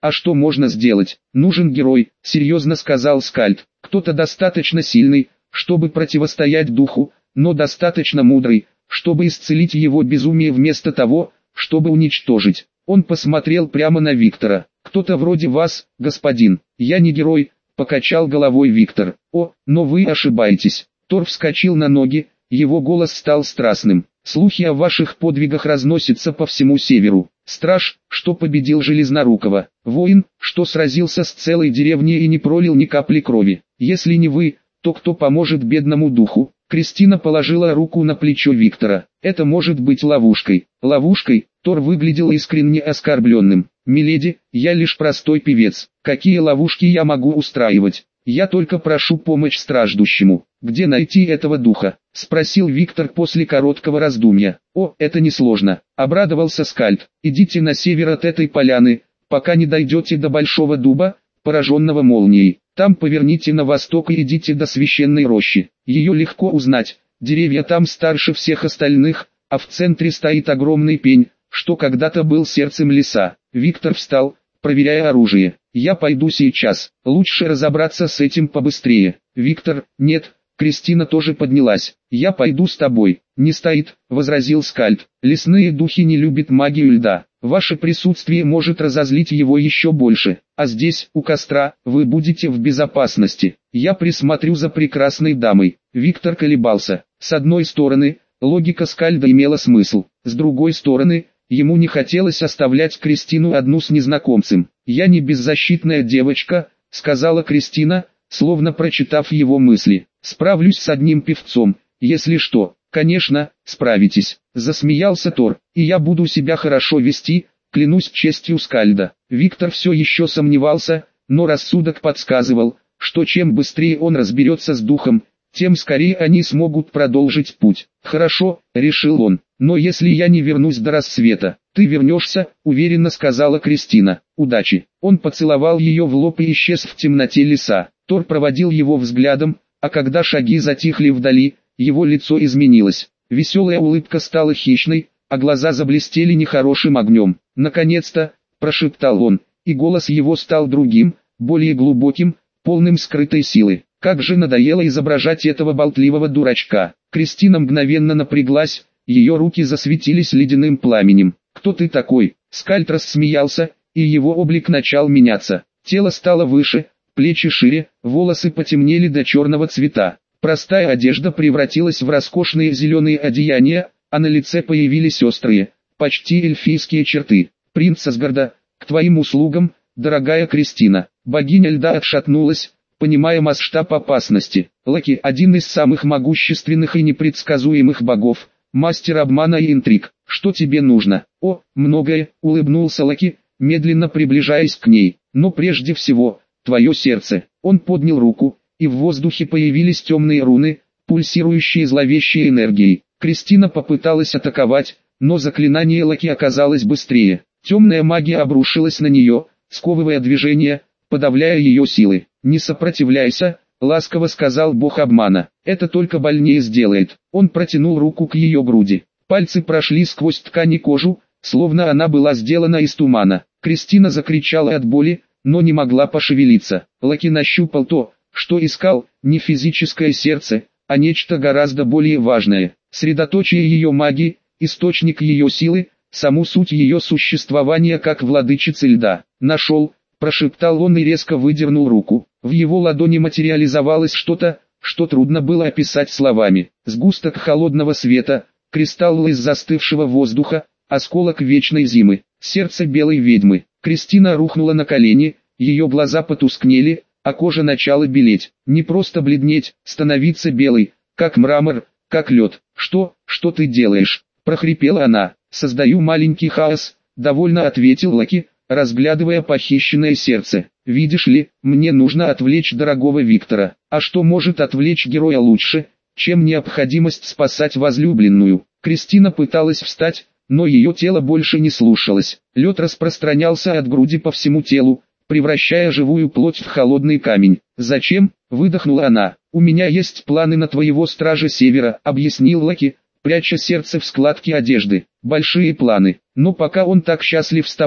А что можно сделать? Нужен герой, серьезно сказал Скальд. Кто-то достаточно сильный, чтобы противостоять духу, но достаточно мудрый, чтобы исцелить его безумие вместо того, чтобы уничтожить. Он посмотрел прямо на Виктора. «Кто-то вроде вас, господин». «Я не герой», — покачал головой Виктор. «О, но вы ошибаетесь». Тор вскочил на ноги, его голос стал страстным. «Слухи о ваших подвигах разносятся по всему северу. Страж, что победил Железнорукого. Воин, что сразился с целой деревней и не пролил ни капли крови. Если не вы, то кто поможет бедному духу?» Кристина положила руку на плечо Виктора. «Это может быть ловушкой». «Ловушкой?» Тор выглядел искренне оскорбленным. «Миледи, я лишь простой певец. Какие ловушки я могу устраивать? Я только прошу помощь страждущему». «Где найти этого духа?» — спросил Виктор после короткого раздумья. «О, это несложно», — обрадовался Скальд. «Идите на север от этой поляны, пока не дойдете до большого дуба, пораженного молнией. Там поверните на восток и идите до священной рощи. Ее легко узнать, деревья там старше всех остальных, а в центре стоит огромный пень, что когда-то был сердцем леса». Виктор встал, проверяя оружие. «Я пойду сейчас, лучше разобраться с этим побыстрее». «Виктор, нет». Кристина тоже поднялась. «Я пойду с тобой». «Не стоит», — возразил Скальд. «Лесные духи не любят магию льда. Ваше присутствие может разозлить его еще больше. А здесь, у костра, вы будете в безопасности. Я присмотрю за прекрасной дамой». Виктор колебался. С одной стороны, логика Скальда имела смысл. С другой стороны, ему не хотелось оставлять Кристину одну с незнакомцем. «Я не беззащитная девочка», — сказала Кристина, словно прочитав его мысли. «Справлюсь с одним певцом, если что». «Конечно, справитесь», — засмеялся Тор. «И я буду себя хорошо вести, клянусь честью Скальда». Виктор все еще сомневался, но рассудок подсказывал, что чем быстрее он разберется с духом, тем скорее они смогут продолжить путь. «Хорошо», — решил он, — «но если я не вернусь до рассвета». «Ты вернешься», — уверенно сказала Кристина. «Удачи». Он поцеловал ее в лоб и исчез в темноте леса. Тор проводил его взглядом, а когда шаги затихли вдали, его лицо изменилось. Веселая улыбка стала хищной, а глаза заблестели нехорошим огнем. «Наконец-то», — прошептал он, и голос его стал другим, более глубоким, полным скрытой силы. Как же надоело изображать этого болтливого дурачка. Кристина мгновенно напряглась, ее руки засветились ледяным пламенем. «Кто ты такой?» Скальд рассмеялся, и его облик начал меняться. Тело стало выше, плечи шире, волосы потемнели до черного цвета. Простая одежда превратилась в роскошные зеленые одеяния, а на лице появились острые, почти эльфийские черты. «Принц Асгарда, к твоим услугам, дорогая Кристина». Богиня льда отшатнулась, понимая масштаб опасности. Локи – один из самых могущественных и непредсказуемых богов, мастер обмана и интриг. «Что тебе нужно?» «О, многое», — улыбнулся Локи, медленно приближаясь к ней. «Но прежде всего, твое сердце». Он поднял руку, и в воздухе появились темные руны, пульсирующие зловещей энергией. Кристина попыталась атаковать, но заклинание Локи оказалось быстрее. Темная магия обрушилась на нее, сковывая движение, подавляя ее силы. «Не сопротивляйся», — ласково сказал бог обмана. «Это только больнее сделает». Он протянул руку к ее груди. Пальцы прошли сквозь ткань и кожу, словно она была сделана из тумана. Кристина закричала от боли, но не могла пошевелиться. Локи нащупал то, что искал, не физическое сердце, а нечто гораздо более важное. Средоточие ее магии, источник ее силы, саму суть ее существования как владычицы льда. «Нашел», — прошептал он и резко выдернул руку. В его ладони материализовалось что-то, что трудно было описать словами. Сгусток холодного света, кристалл из застывшего воздуха, осколок вечной зимы, сердце белой ведьмы. Кристина рухнула на колени, ее глаза потускнели, а кожа начала белеть. Не просто бледнеть, становиться белой, как мрамор, как лед. Что ты делаешь?» — прохрипела она. «Создаю маленький хаос», — довольно ответил Локи, разглядывая похищенное сердце. «Видишь ли, мне нужно отвлечь дорогого Виктора. А что может отвлечь героя лучше, чем необходимость спасать возлюбленную?» Кристина пыталась встать, но ее тело больше не слушалось. Лед распространялся от груди по всему телу, превращая живую плоть в холодный камень. «Зачем?» — выдохнула она. «У меня есть планы на твоего стража Севера», — объяснил Локи, пряча сердце в складке одежды. «Большие планы, но пока он так счастлив с тобой,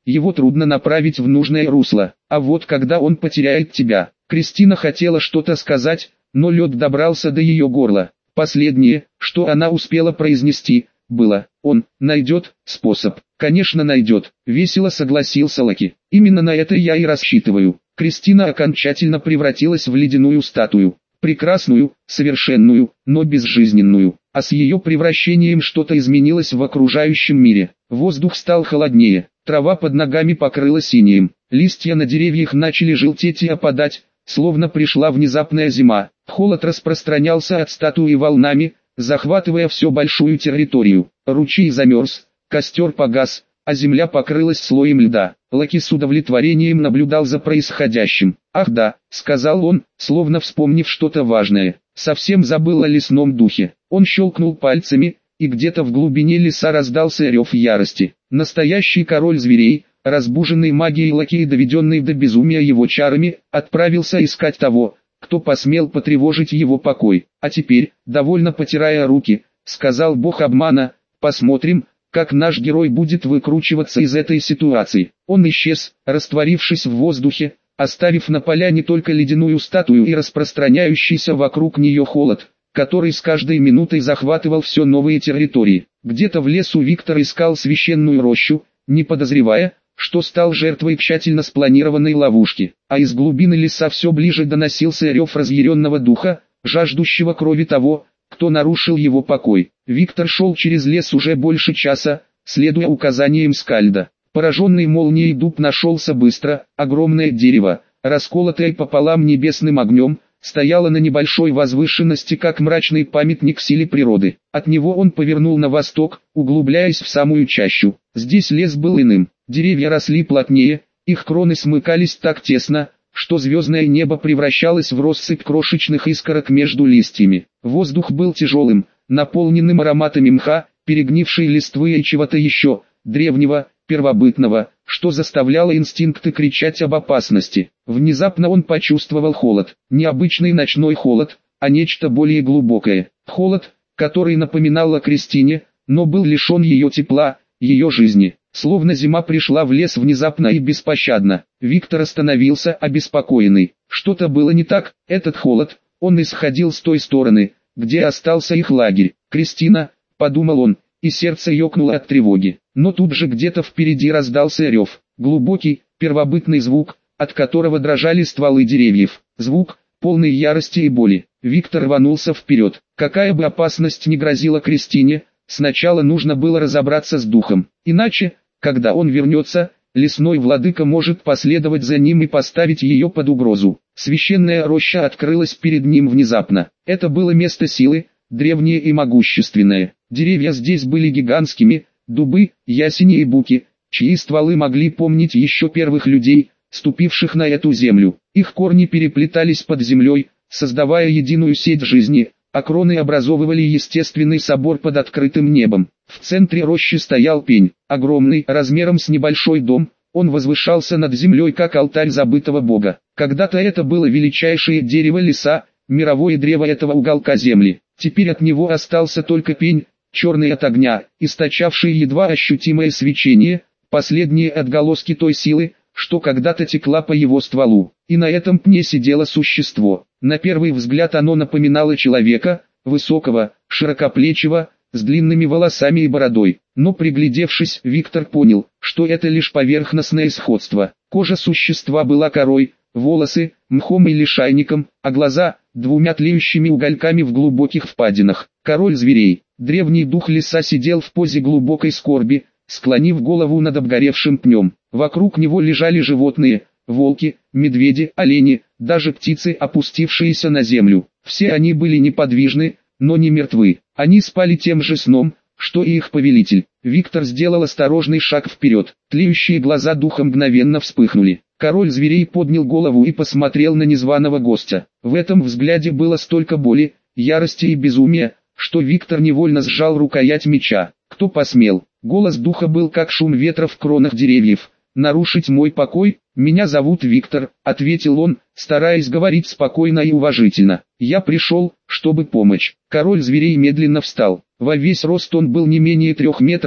его трудно направить в нужное русло. А вот когда он потеряет тебя... Кристина хотела что-то сказать, но лед добрался до ее горла. Последнее, что она успела произнести, было: «Он найдет способ». «Конечно найдет», — весело согласился Лаки. «Именно на это я и рассчитываю». Кристина окончательно превратилась в ледяную статую. Прекрасную, совершенную, но безжизненную. А с ее превращением что-то изменилось в окружающем мире. Воздух стал холоднее, трава под ногами покрылась синим, листья на деревьях начали желтеть и опадать, словно пришла внезапная зима. Холод распространялся от статуи волнами, захватывая всю большую территорию. Ручей замерз, костер погас, а земля покрылась слоем льда. Лаки с удовлетворением наблюдал за происходящим. «Ах да», — сказал он, словно вспомнив что-то важное, — «совсем забыл о лесном духе». Он щелкнул пальцами, и где-то в глубине леса раздался рев ярости. Настоящий король зверей, разбуженный магией Лаки и доведенный до безумия его чарами, отправился искать того, кто посмел потревожить его покой. «А теперь», довольно потирая руки, сказал бог обмана, «посмотрим, как наш герой будет выкручиваться из этой ситуации». Он исчез, растворившись в воздухе, оставив на поляне только ледяную статую и распространяющийся вокруг нее холод, который с каждой минутой захватывал все новые территории. Где-то в лесу Виктор искал священную рощу, не подозревая, что стал жертвой тщательно спланированной ловушки, а из глубины леса все ближе доносился рев разъяренного духа, жаждущего крови того, кто нарушил его покой. Виктор шел через лес уже больше часа, следуя указаниям Скальда. Пораженный молнией дуб нашелся быстро. Огромное дерево, расколотое пополам небесным огнем, стояло на небольшой возвышенности как мрачный памятник силе природы. От него он повернул на восток, углубляясь в самую чащу. Здесь лес был иным. Деревья росли плотнее, их кроны смыкались так тесно, что звездное небо превращалось в россыпь крошечных искорок между листьями. Воздух был тяжелым, наполненным ароматами мха, перегнившей листвы и чего-то еще, древнего, первобытного, что заставляло инстинкты кричать об опасности. Внезапно он почувствовал холод, необычный ночной холод, а нечто более глубокое. Холод, который напоминал о Кристине, но был лишен ее тепла, ее жизни. Словно зима пришла в лес внезапно и беспощадно. Виктор остановился, обеспокоенный. Что-то было не так. Этот холод, он исходил с той стороны, где остался их лагерь. «Кристина», — подумал он, и сердце ёкнуло от тревоги. Но тут же где-то впереди раздался рев. Глубокий, первобытный звук, от которого дрожали стволы деревьев. Звук, полный ярости и боли. Виктор рванулся вперед. Какая бы опасность ни грозила Кристине, сначала нужно было разобраться с духом. Иначе, когда он вернется, лесной владыка может последовать за ним и поставить ее под угрозу. Священная роща открылась перед ним внезапно. Это было место силы, древнее и могущественное. Деревья здесь были гигантскими, дубы, ясени и буки, чьи стволы могли помнить еще первых людей, ступивших на эту землю. Их корни переплетались под землей, создавая единую сеть жизни, а кроны образовывали естественный собор под открытым небом. В центре рощи стоял пень, огромный, размером с небольшой дом, он возвышался над землей как алтарь забытого бога. Когда-то это было величайшее дерево леса, мировое древо этого уголка земли. Теперь от него остался только пень, черный от огня, источавший едва ощутимое свечение, последние отголоски той силы, что когда-то текла по его стволу. И на этом пне сидело существо. На первый взгляд оно напоминало человека, высокого, широкоплечего, с длинными волосами и бородой. Но приглядевшись, Виктор понял, что это лишь поверхностное сходство. Кожа существа была корой, волосы – мхом или лишайником, а глаза – двумя тлеющими угольками в глубоких впадинах. Король зверей, древний дух леса, сидел в позе глубокой скорби, склонив голову над обгоревшим пнем. Вокруг него лежали животные – волки, медведи, олени, даже птицы, опустившиеся на землю. Все они были неподвижны, но не мертвы. Они спали тем же сном, что и их повелитель. Виктор сделал осторожный шаг вперед. Тлеющие глаза духа мгновенно вспыхнули. Король зверей поднял голову и посмотрел на незваного гостя. В этом взгляде было столько боли, ярости и безумия, что Виктор невольно сжал рукоять меча. «Кто посмел?» Голос духа был как шум ветра в кронах деревьев. «Нарушить мой покой? Меня зовут Виктор», — ответил он, стараясь говорить спокойно и уважительно. «Я пришел, чтобы помочь». Король зверей медленно встал. Во весь рост он был не менее 3 метров,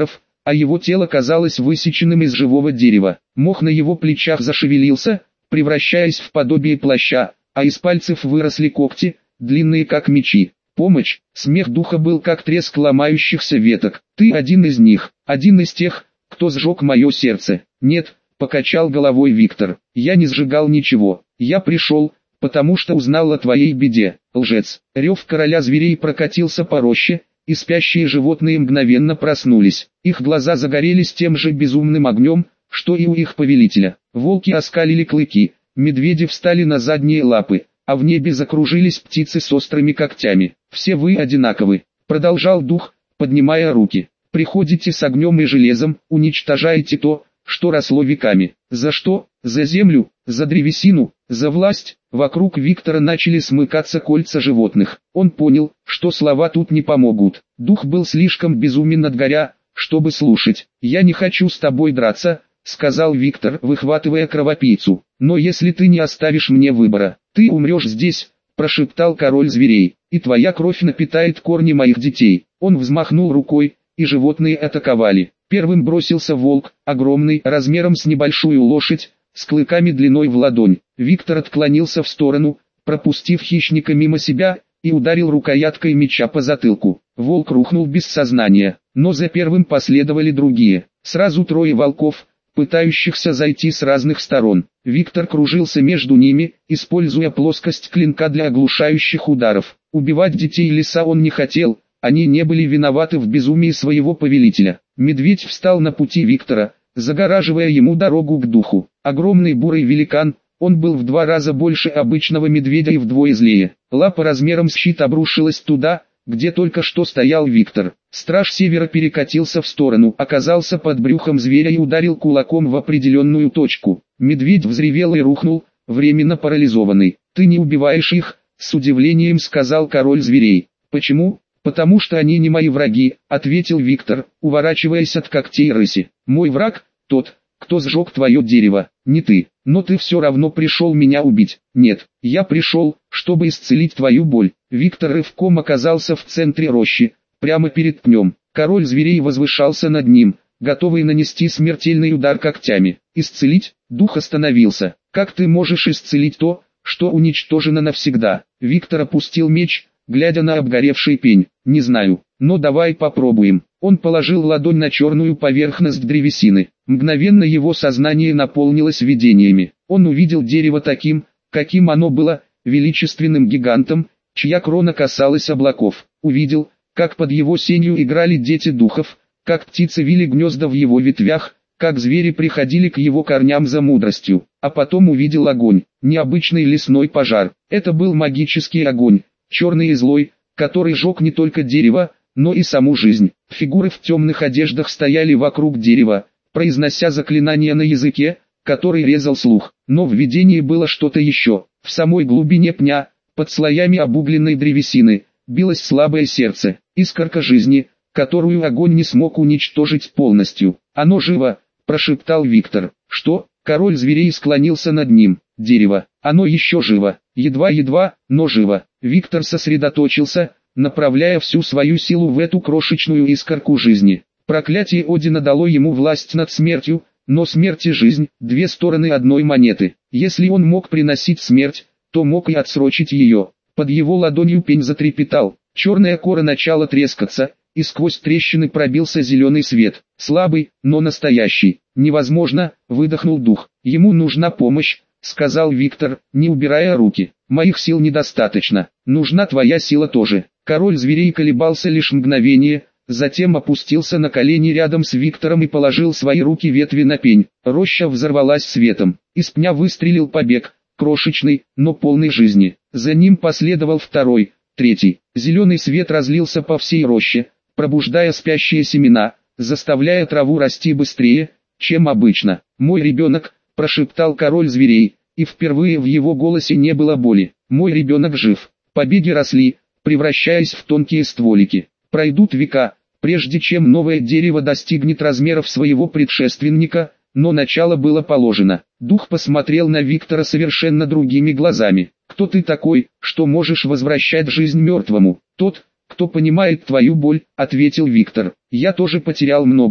а его тело казалось высеченным из живого дерева. Мох на его плечах зашевелился, превращаясь в подобие плаща, а из пальцев выросли когти, длинные как мечи. Помощь, смех духа был как треск ломающихся веток. Ты один из них, один из тех, кто сжег мое сердце. Нет, покачал головой Виктор, я не сжигал ничего. Я пришел, потому что узнал о твоей беде. Лжец. Рев короля зверей прокатился по роще, и спящие животные мгновенно проснулись. Их глаза загорелись тем же безумным огнем, что и у их повелителя. Волки оскалили клыки, медведи встали на задние лапы, а в небе закружились птицы с острыми когтями. «Все вы одинаковы», — продолжал дух, поднимая руки. «Приходите с огнем и железом, уничтожаете то, что росло веками. За что? За землю, за древесину, за власть». Вокруг Виктора начали смыкаться кольца животных. Он понял, что слова тут не помогут. Дух был слишком безумен от горя, чтобы слушать. «Я не хочу с тобой драться», — сказал Виктор, выхватывая кровопийцу. «Но если ты не оставишь мне выбора, ты умрешь здесь», — прошептал король зверей, — «и твоя кровь напитает корни моих детей». Он взмахнул рукой, и животные атаковали. Первым бросился волк, огромный, размером с небольшую лошадь, с клыками длиной в ладонь. Виктор отклонился в сторону, пропустив хищника мимо себя, и ударил рукояткой меча по затылку. Волк рухнул без сознания, но за первым последовали другие. Сразу трое волков, пытающихся зайти с разных сторон. Виктор кружился между ними, используя плоскость клинка для оглушающих ударов. Убивать детей леса он не хотел, они не были виноваты в безумии своего повелителя. Медведь встал на пути Виктора, загораживая ему дорогу к духу. Огромный бурый великан, он был в 2 раза больше обычного медведя и вдвое злее. Лапа размером с щит обрушилась туда, где только что стоял Виктор. Страж севера перекатился в сторону, оказался под брюхом зверя и ударил кулаком в определенную точку. Медведь взревел и рухнул, временно парализованный. «Ты не убиваешь их», — с удивлением сказал король зверей. «Почему?» «Потому что они не мои враги», — ответил Виктор, уворачиваясь от когтей рыси. «Мой враг — тот, кто сжег твое дерево, не ты, но ты все равно пришел меня убить». «Нет, я пришел, чтобы исцелить твою боль». Виктор рывком оказался в центре рощи, прямо перед пнем. Король зверей возвышался над ним, готовый нанести смертельный удар когтями. «Исцелить?» Дух остановился. «Как ты можешь исцелить то, что уничтожено навсегда?» Виктор опустил меч, глядя на обгоревший пень. «Не знаю, но давай попробуем». Он положил ладонь на черную поверхность древесины. Мгновенно его сознание наполнилось видениями. Он увидел дерево таким, каким оно было, величественным гигантом, чья крона касалась облаков. Увидел, как под его сенью играли дети духов, как птицы вили гнезда в его ветвях, как звери приходили к его корням за мудростью. А потом увидел огонь, необычный лесной пожар. Это был магический огонь, черный и злой, который жег не только дерево, но и саму жизнь. Фигуры в темных одеждах стояли вокруг дерева, произнося заклинания на языке, который резал слух. Но в видении было что-то еще. В самой глубине пня, под слоями обугленной древесины, билось слабое сердце, искорка жизни, которую огонь не смог уничтожить полностью. «Оно живо», — прошептал Виктор. «Что?» Король зверей склонился над ним. «Дерево, оно еще живо, едва-едва, но живо». Виктор сосредоточился, направляя всю свою силу в эту крошечную искорку жизни. Проклятие Одина дало ему власть над смертью, но смерть и жизнь – 2 стороны одной монеты. Если он мог приносить смерть, то мог и отсрочить ее. Под его ладонью пень затрепетал, черная кора начала трескаться, и сквозь трещины пробился зеленый свет. Слабый, но настоящий. «Невозможно», – выдохнул дух. «Ему нужна помощь», – сказал Виктор, не убирая руки. «Моих сил недостаточно, нужна твоя сила тоже». Король зверей колебался лишь мгновение, затем опустился на колени рядом с Виктором и положил свои руки ветви на пень. Роща взорвалась светом. Из пня выстрелил побег, крошечный, но полный жизни. За ним последовал второй, третий. Зеленый свет разлился по всей роще, пробуждая спящие семена, заставляя траву расти быстрее, чем обычно. «Мой ребенок», – прошептал король зверей, и впервые в его голосе не было боли. «Мой ребенок жив». Побеги росли, превращаясь в тонкие стволики. Пройдут века, прежде чем новое дерево достигнет размеров своего предшественника, но начало было положено. Дух посмотрел на Виктора совершенно другими глазами. «Кто ты такой, что можешь возвращать жизнь мертвому?» «Тот, кто понимает твою боль», — ответил Виктор. «Я тоже потерял многое,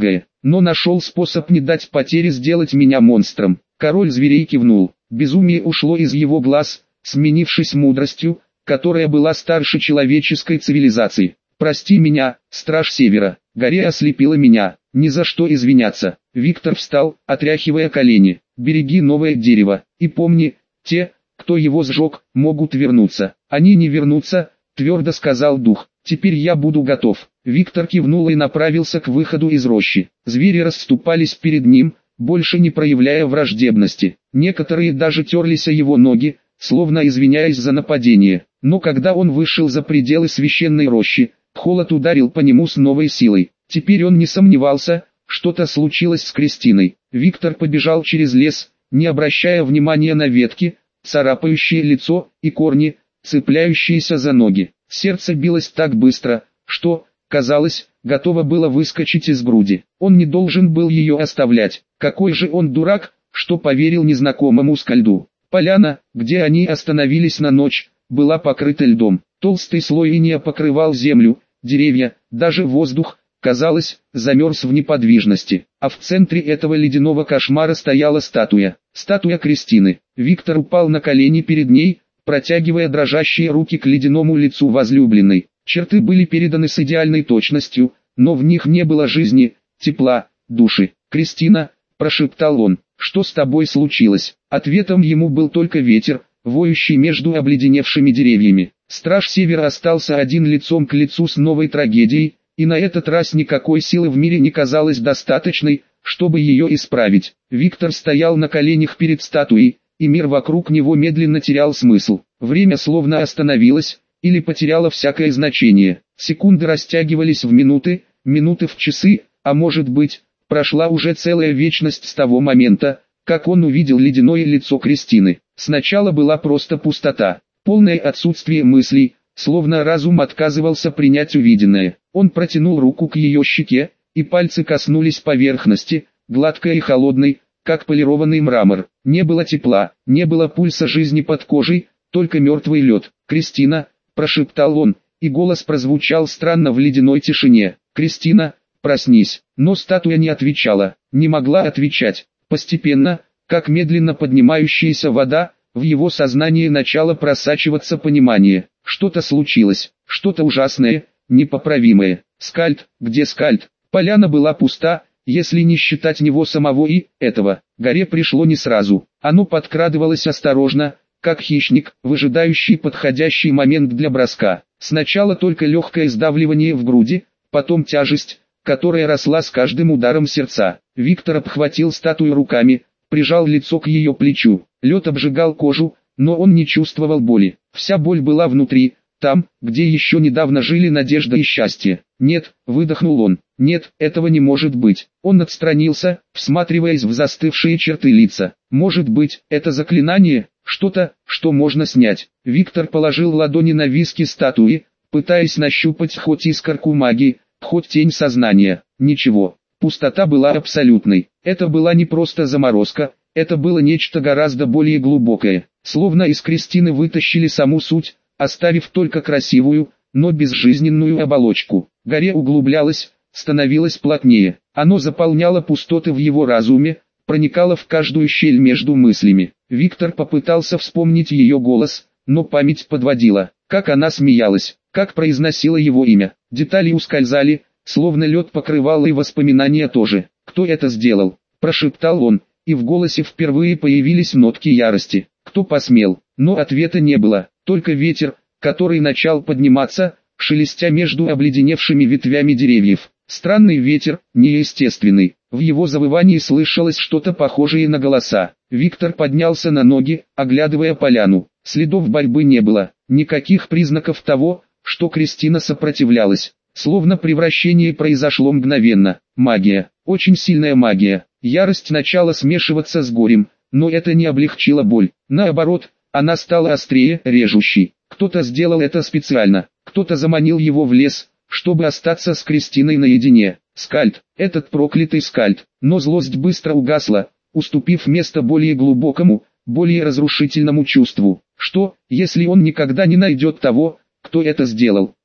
но нашел способ не дать потере сделать меня монстром. Король зверей кивнул. Безумие ушло из его глаз, сменившись мудростью, которая была старше человеческой цивилизации. «Прости меня, страж Севера, горе ослепила меня, ни за что извиняться». Виктор встал, отряхивая колени. «Береги новое дерево, и помни, те, кто его сжег, могут вернуться». «Они не вернутся», — твердо сказал дух. «Теперь я буду готов». Виктор кивнул и направился к выходу из рощи. Звери расступались перед ним, больше не проявляя враждебности. Некоторые даже терлись о его ноги, словно извиняясь за нападение. Но когда он вышел за пределы священной рощи, холод ударил по нему с новой силой. Теперь он не сомневался, что-то случилось с Кристиной. Виктор побежал через лес, не обращая внимания на ветки, царапающие лицо, и корни, цепляющиеся за ноги. Сердце билось так быстро, что, казалось, готово было выскочить из груди. Он не должен был ее оставлять. Какой же он дурак, что поверил незнакомому скальду. Поляна, где они остановились на ночь, была покрыта льдом. Толстый слой инея покрывал землю, деревья, даже воздух, казалось, замерз в неподвижности. А в центре этого ледяного кошмара стояла статуя. Статуя Кристины. Виктор упал на колени перед ней, протягивая дрожащие руки к ледяному лицу возлюбленной. Черты были переданы с идеальной точностью, но в них не было жизни, тепла, души. «Кристина», — прошептал он, — «что с тобой случилось?» Ответом ему был только ветер, воющий между обледеневшими деревьями. Страж Севера остался один лицом к лицу с новой трагедией, и на этот раз никакой силы в мире не казалось достаточной, чтобы ее исправить. Виктор стоял на коленях перед статуей, и мир вокруг него медленно терял смысл. Время словно остановилось, или потеряло всякое значение. Секунды растягивались в минуты, минуты в часы, а может быть, прошла уже целая вечность с того момента, как он увидел ледяное лицо Кристины. Сначала была просто пустота, полное отсутствие мыслей, словно разум отказывался принять увиденное. Он протянул руку к ее щеке, и пальцы коснулись поверхности, гладкой и холодной, как полированный мрамор. Не было тепла, не было пульса жизни под кожей, только мертвый лед. «Кристина», — прошептал он, и голос прозвучал странно в ледяной тишине. «Кристина, проснись». Но статуя не отвечала, не могла отвечать. Постепенно, как медленно поднимающаяся вода, в его сознании начало просачиваться понимание. Что-то случилось, что-то ужасное, непоправимое. Скальд, где Скальд? Поляна была пуста, если не считать него самого и этого. Горе пришло не сразу. Оно подкрадывалось осторожно, как хищник, выжидающий подходящий момент для броска. Сначала только легкое сдавливание в груди, потом тяжесть, которая росла с каждым ударом сердца. Виктор обхватил статую руками, прижал лицо к ее плечу. Лед обжигал кожу, но он не чувствовал боли. Вся боль была внутри, там, где еще недавно жили надежда и счастье. «Нет», — выдохнул он, — «нет, этого не может быть». Он отстранился, всматриваясь в застывшие черты лица. «Может быть, это заклинание, что-то, что можно снять». Виктор положил ладони на виски статуи, пытаясь нащупать хоть искорку магии, хоть тень сознания. Ничего. Пустота была абсолютной. Это была не просто заморозка, это было нечто гораздо более глубокое. Словно из Кристины вытащили саму суть, оставив только красивую, но безжизненную оболочку. Горе углублялась, становилась плотнее. Оно заполняло пустоты в его разуме, проникало в каждую щель между мыслями. Виктор попытался вспомнить ее голос, но память подводила. Как она смеялась, как произносила его имя. Детали ускользали, словно лед покрывал и воспоминания тоже. «Кто это сделал?» – прошептал он, и в голосе впервые появились нотки ярости. «Кто посмел?» Но ответа не было, только ветер, который начал подниматься, шелестя между обледеневшими ветвями деревьев. Странный ветер, неестественный. В его завывании слышалось что-то похожее на голоса. Виктор поднялся на ноги, оглядывая поляну. Следов борьбы не было, никаких признаков того, что Кристина сопротивлялась. Словно превращение произошло мгновенно. Магия, очень сильная магия. Ярость начала смешиваться с горем, но это не облегчило боль. Наоборот, она стала острее, режущей. Кто-то сделал это специально, кто-то заманил его в лес, чтобы остаться с Кристиной наедине. Скальд, этот проклятый Скальд. Но злость быстро угасла, уступив место более глубокому, более разрушительному чувству. Что, если он никогда не найдет того, кто это сделал?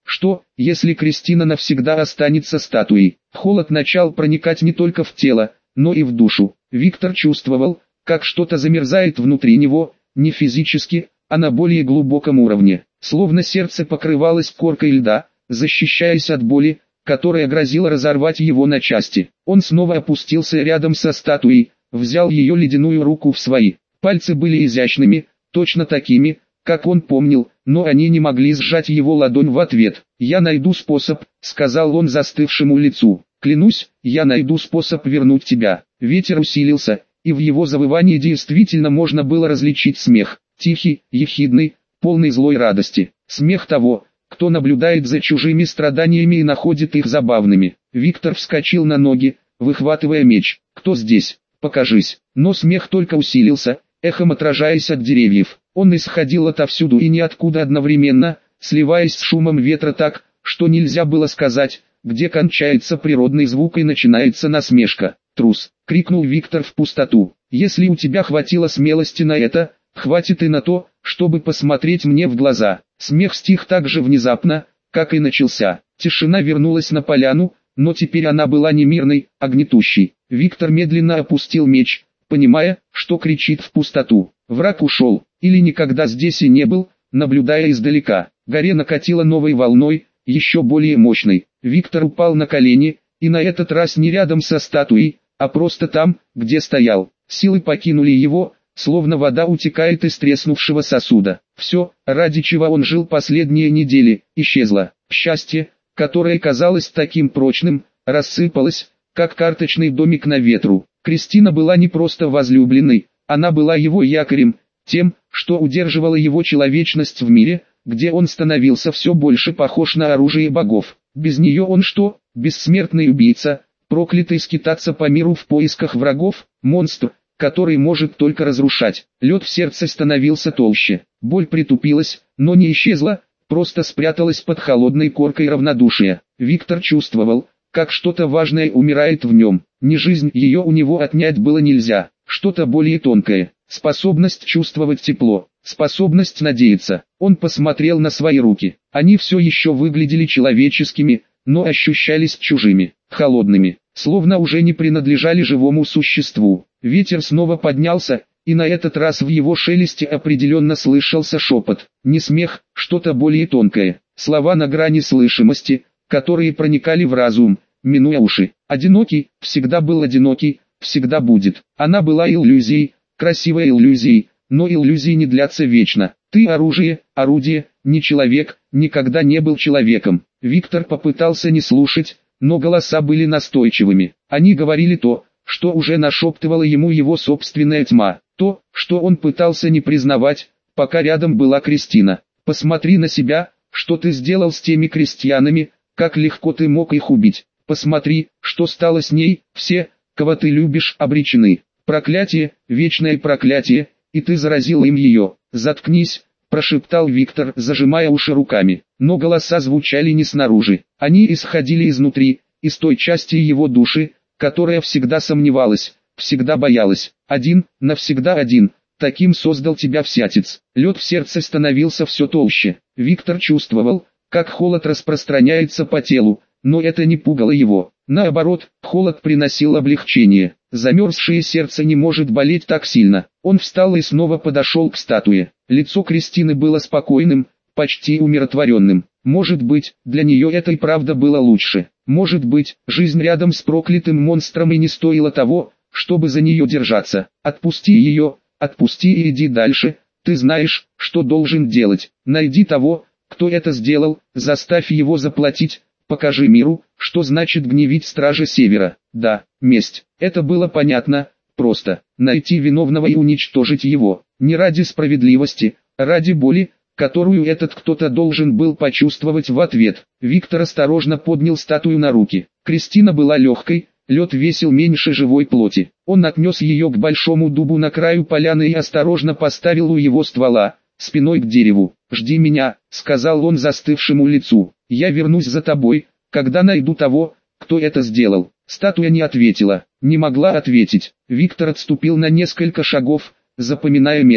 Что, если Кристина навсегда останется статуей? Холод начал проникать не только в тело, но и в душу. Виктор чувствовал, как что-то замерзает внутри него, не физически, а на более глубоком уровне. Словно сердце покрывалось коркой льда, защищаясь от боли, которая грозила разорвать его на части. Он снова опустился рядом со статуей, взял ее ледяную руку в свои. Пальцы были изящными, точно такими, как он помнил, но они не могли сжать его ладонь в ответ. «Я найду способ», — сказал он застывшему лицу. «Клянусь, я найду способ вернуть тебя». Ветер усилился, и в его завывании действительно можно было различить смех. Тихий, ехидный, полный злой радости. Смех того, кто наблюдает за чужими страданиями и находит их забавными. Виктор вскочил на ноги, выхватывая меч. «Кто здесь? Покажись». Но смех только усилился, эхом отражаясь от деревьев. Он исходил отовсюду и ниоткуда одновременно, сливаясь с шумом ветра так, что нельзя было сказать, где кончается природный звук и начинается насмешка. «Трус!» — крикнул Виктор в пустоту. «Если у тебя хватило смелости на это, хватит и на то, чтобы посмотреть мне в глаза». Смех стих так же внезапно, как и начался. Тишина вернулась на поляну, но теперь она была не мирной, а гнетущей. Виктор медленно опустил меч, понимая, что кричит в пустоту. Враг ушел, или никогда здесь и не был, наблюдая издалека. Горе накатила новой волной, еще более мощной. Виктор упал на колени, и на этот раз не рядом со статуей, а просто там, где стоял. Силы покинули его, словно вода утекает из треснувшего сосуда. Все, ради чего он жил последние недели, исчезло. Счастье, которое казалось таким прочным, рассыпалось, как карточный домик на ветру. Кристина была не просто возлюбленной, она была его якорем, тем, что удерживало его человечность в мире, где он становился все больше похож на оружие богов. Без нее он что, бессмертный убийца, проклятый скитаться по миру в поисках врагов, монстр, который может только разрушать. Лед в сердце становился толще, боль притупилась, но не исчезла, просто спряталась под холодной коркой равнодушия. Виктор чувствовал, как что-то важное умирает в нем. Не жизнь, ее у него отнять было нельзя, что-то более тонкое, способность чувствовать тепло, способность надеяться. Он посмотрел на свои руки, они все еще выглядели человеческими, но ощущались чужими, холодными, словно уже не принадлежали живому существу. Ветер снова поднялся, и на этот раз в его шелесте определенно слышался шепот, не смех, что-то более тонкое, слова на грани слышимости, которые проникали в разум, минуя уши. Одинокий, всегда был одинокий, всегда будет. Она была иллюзией, красивой иллюзией, но иллюзии не длятся вечно. Ты оружие, орудие, не человек, никогда не был человеком. Виктор попытался не слушать, но голоса были настойчивыми. Они говорили то, что уже нашептывала ему его собственная тьма, то, что он пытался не признавать, пока рядом была Кристина. «Посмотри на себя, что ты сделал с теми крестьянами, как легко ты мог их убить. Посмотри, что стало с ней, все, кого ты любишь, обречены. Проклятие, вечное проклятие, и ты заразил им ее». «Заткнись», — прошептал Виктор, зажимая уши руками. Но голоса звучали не снаружи, они исходили изнутри, из той части его души, которая всегда сомневалась, всегда боялась. Один, навсегда один, таким создал тебя всятец. Лед в сердце становился все толще. Виктор чувствовал, как холод распространяется по телу, но это не пугало его. Наоборот, холод приносил облегчение. Замерзшее сердце не может болеть так сильно. Он встал и снова подошел к статуе. Лицо Кристины было спокойным, почти умиротворенным. Может быть, для нее это и правда было лучше. Может быть, жизнь рядом с проклятым монстром и не стоила того, чтобы за нее держаться. Отпусти ее, отпусти и иди дальше. Ты знаешь, что должен делать. Найди того, кто это сделал, заставь его заплатить. Покажи миру, что значит гневить стражи Севера. Да, месть. Это было понятно, просто. Найти виновного и уничтожить его. Не ради справедливости, а ради боли, которую этот кто-то должен был почувствовать в ответ. Виктор осторожно поднял статую на руки. Кристина была легкой, лед весил меньше живой плоти. Он отнес ее к большому дубу на краю поляны и осторожно поставил у его ствола, спиной к дереву. «Жди меня», — сказал он застывшему лицу. «Я вернусь за тобой, когда найду того, кто это сделал». Статуя не ответила, не могла ответить. Виктор отступил на несколько шагов, запоминая место.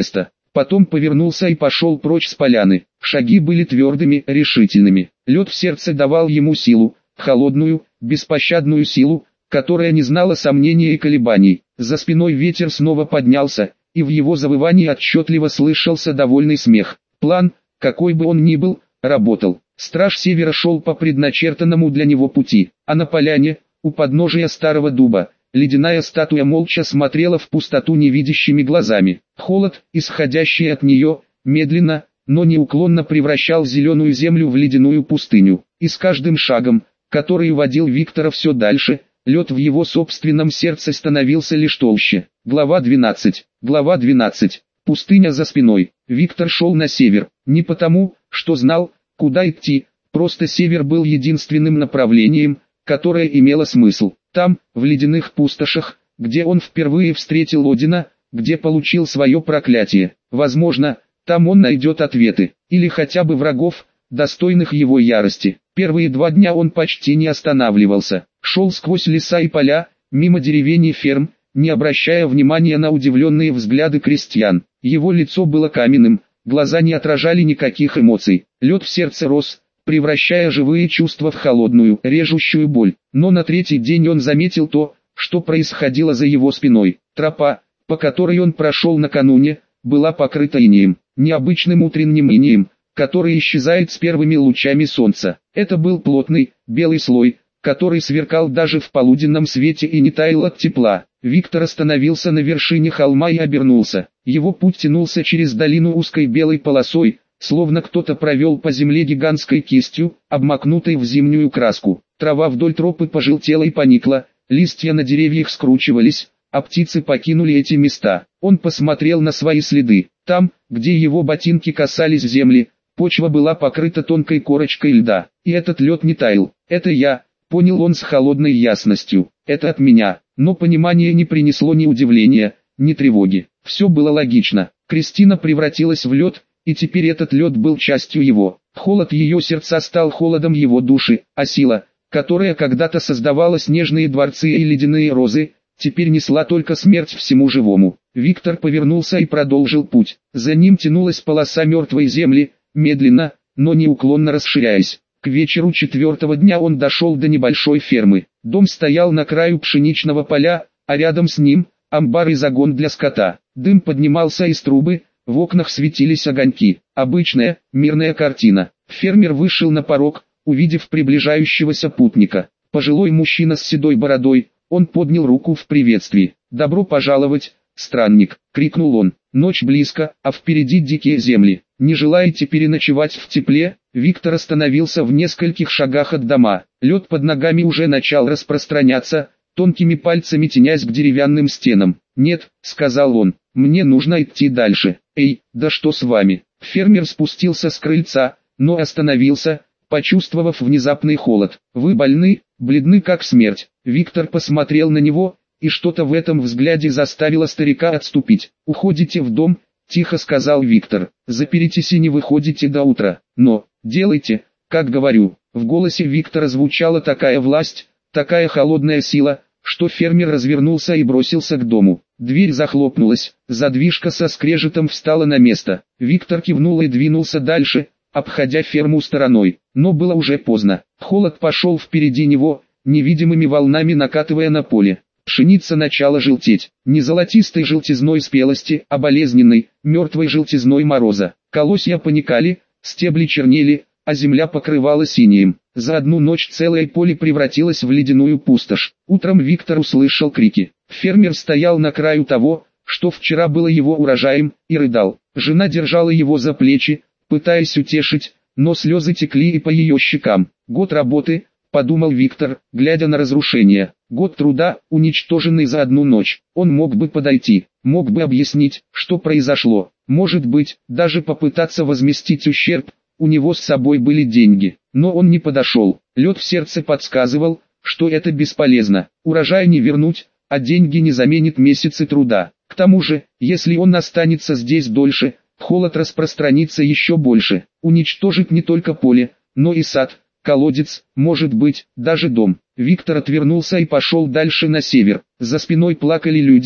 Потом повернулся и пошел прочь с поляны. Шаги были твердыми, решительными. Лед в сердце давал ему силу, холодную, беспощадную силу, которая не знала сомнений и колебаний. За спиной ветер снова поднялся, и в его завывании отчетливо слышался довольный смех. План, какой бы он ни был, работал. Страж Севера шел по предначертанному для него пути, а на поляне, у подножия старого дуба, ледяная статуя молча смотрела в пустоту невидящими глазами. Холод, исходящий от нее, медленно, но неуклонно превращал зеленую землю в ледяную пустыню. И с каждым шагом, который уводил Виктора все дальше, лед в его собственном сердце становился лишь толще. Глава 12. Глава 12. Пустыня за спиной. Виктор шел на север, не потому, что знал, куда идти, просто север был единственным направлением, которое имело смысл. Там, в ледяных пустошах, где он впервые встретил Одина, где получил свое проклятие. Возможно, там он найдет ответы, или хотя бы врагов, достойных его ярости. Первые 2 дня он почти не останавливался, шел сквозь леса и поля, мимо деревень и ферм, не обращая внимания на удивленные взгляды крестьян. Его лицо было каменным, глаза не отражали никаких эмоций. Лед в сердце рос, превращая живые чувства в холодную, режущую боль. Но на 3-й день он заметил то, что происходило за его спиной. Тропа, по которой он прошел накануне, была покрыта инеем, необычным утренним инеем, который исчезает с первыми лучами солнца. Это был плотный, белый слой, который сверкал даже в полуденном свете и не таял от тепла. Виктор остановился на вершине холма и обернулся. Его путь тянулся через долину узкой белой полосой, словно кто-то провел по земле гигантской кистью, обмакнутой в зимнюю краску. Трава вдоль тропы пожелтела и поникла, листья на деревьях скручивались, а птицы покинули эти места. Он посмотрел на свои следы. Там, где его ботинки касались земли, почва была покрыта тонкой корочкой льда. И этот лед не таял. «Это я», — понял он с холодной ясностью. «Это от меня». Но понимание не принесло ни удивления, ни тревоги. Все было логично. Кристина превратилась в лед, и теперь этот лед был частью его. Холод ее сердца стал холодом его души, а сила, которая когда-то создавала снежные дворцы и ледяные розы, теперь несла только смерть всему живому. Виктор повернулся и продолжил путь. За ним тянулась полоса мертвой земли, медленно, но неуклонно расширяясь. К вечеру 4-го дня он дошел до небольшой фермы. Дом стоял на краю пшеничного поля, а рядом с ним – амбар и загон для скота. Дым поднимался из трубы, в окнах светились огоньки. Обычная, мирная картина. Фермер вышел на порог, увидев приближающегося путника. Пожилой мужчина с седой бородой, он поднял руку в приветствии. «Добро пожаловать, странник!» — крикнул он. «Ночь близко, а впереди дикие земли. Не желаете переночевать в тепле?» Виктор остановился в нескольких шагах от дома. Лед под ногами уже начал распространяться, тонкими пальцами тянясь к деревянным стенам. «Нет», — сказал он, — «мне нужно идти дальше». «Эй, да что с вами?» Фермер спустился с крыльца, но остановился, почувствовав внезапный холод. «Вы больны, бледны как смерть». Виктор посмотрел на него, и что-то в этом взгляде заставило старика отступить. «Уходите в дом», — тихо сказал Виктор. «Заперитесь и не выходите до утра. Но, делайте, как говорю». В голосе Виктора звучала такая власть, такая холодная сила, что фермер развернулся и бросился к дому. Дверь захлопнулась, задвижка со скрежетом встала на место. Виктор кивнул и двинулся дальше, обходя ферму стороной. Но было уже поздно. Холод пошел впереди него, невидимыми волнами накатывая на поле. Пшеница начала желтеть, не золотистой желтизной спелости, а болезненной, мертвой желтизной мороза. Колосья паникали, стебли чернели, а земля покрывалась инеем. За одну ночь целое поле превратилось в ледяную пустошь. Утром Виктор услышал крики. Фермер стоял на краю того, что вчера было его урожаем, и рыдал. Жена держала его за плечи, пытаясь утешить, но слезы текли и по ее щекам. «Год работы», — подумал Виктор, глядя на разрушение. «Год труда, уничтоженный за одну ночь». Он мог бы подойти, мог бы объяснить, что произошло. Может быть, даже попытаться возместить ущерб. У него с собой были деньги, но он не подошел. Лед в сердце подсказывал, что это бесполезно. Урожай не вернуть, а деньги не заменит месяцы труда. К тому же, если он останется здесь дольше, холод распространится еще больше. Уничтожит не только поле, но и сад, колодец, может быть, даже дом. Виктор отвернулся и пошел дальше на север. За спиной плакали люди,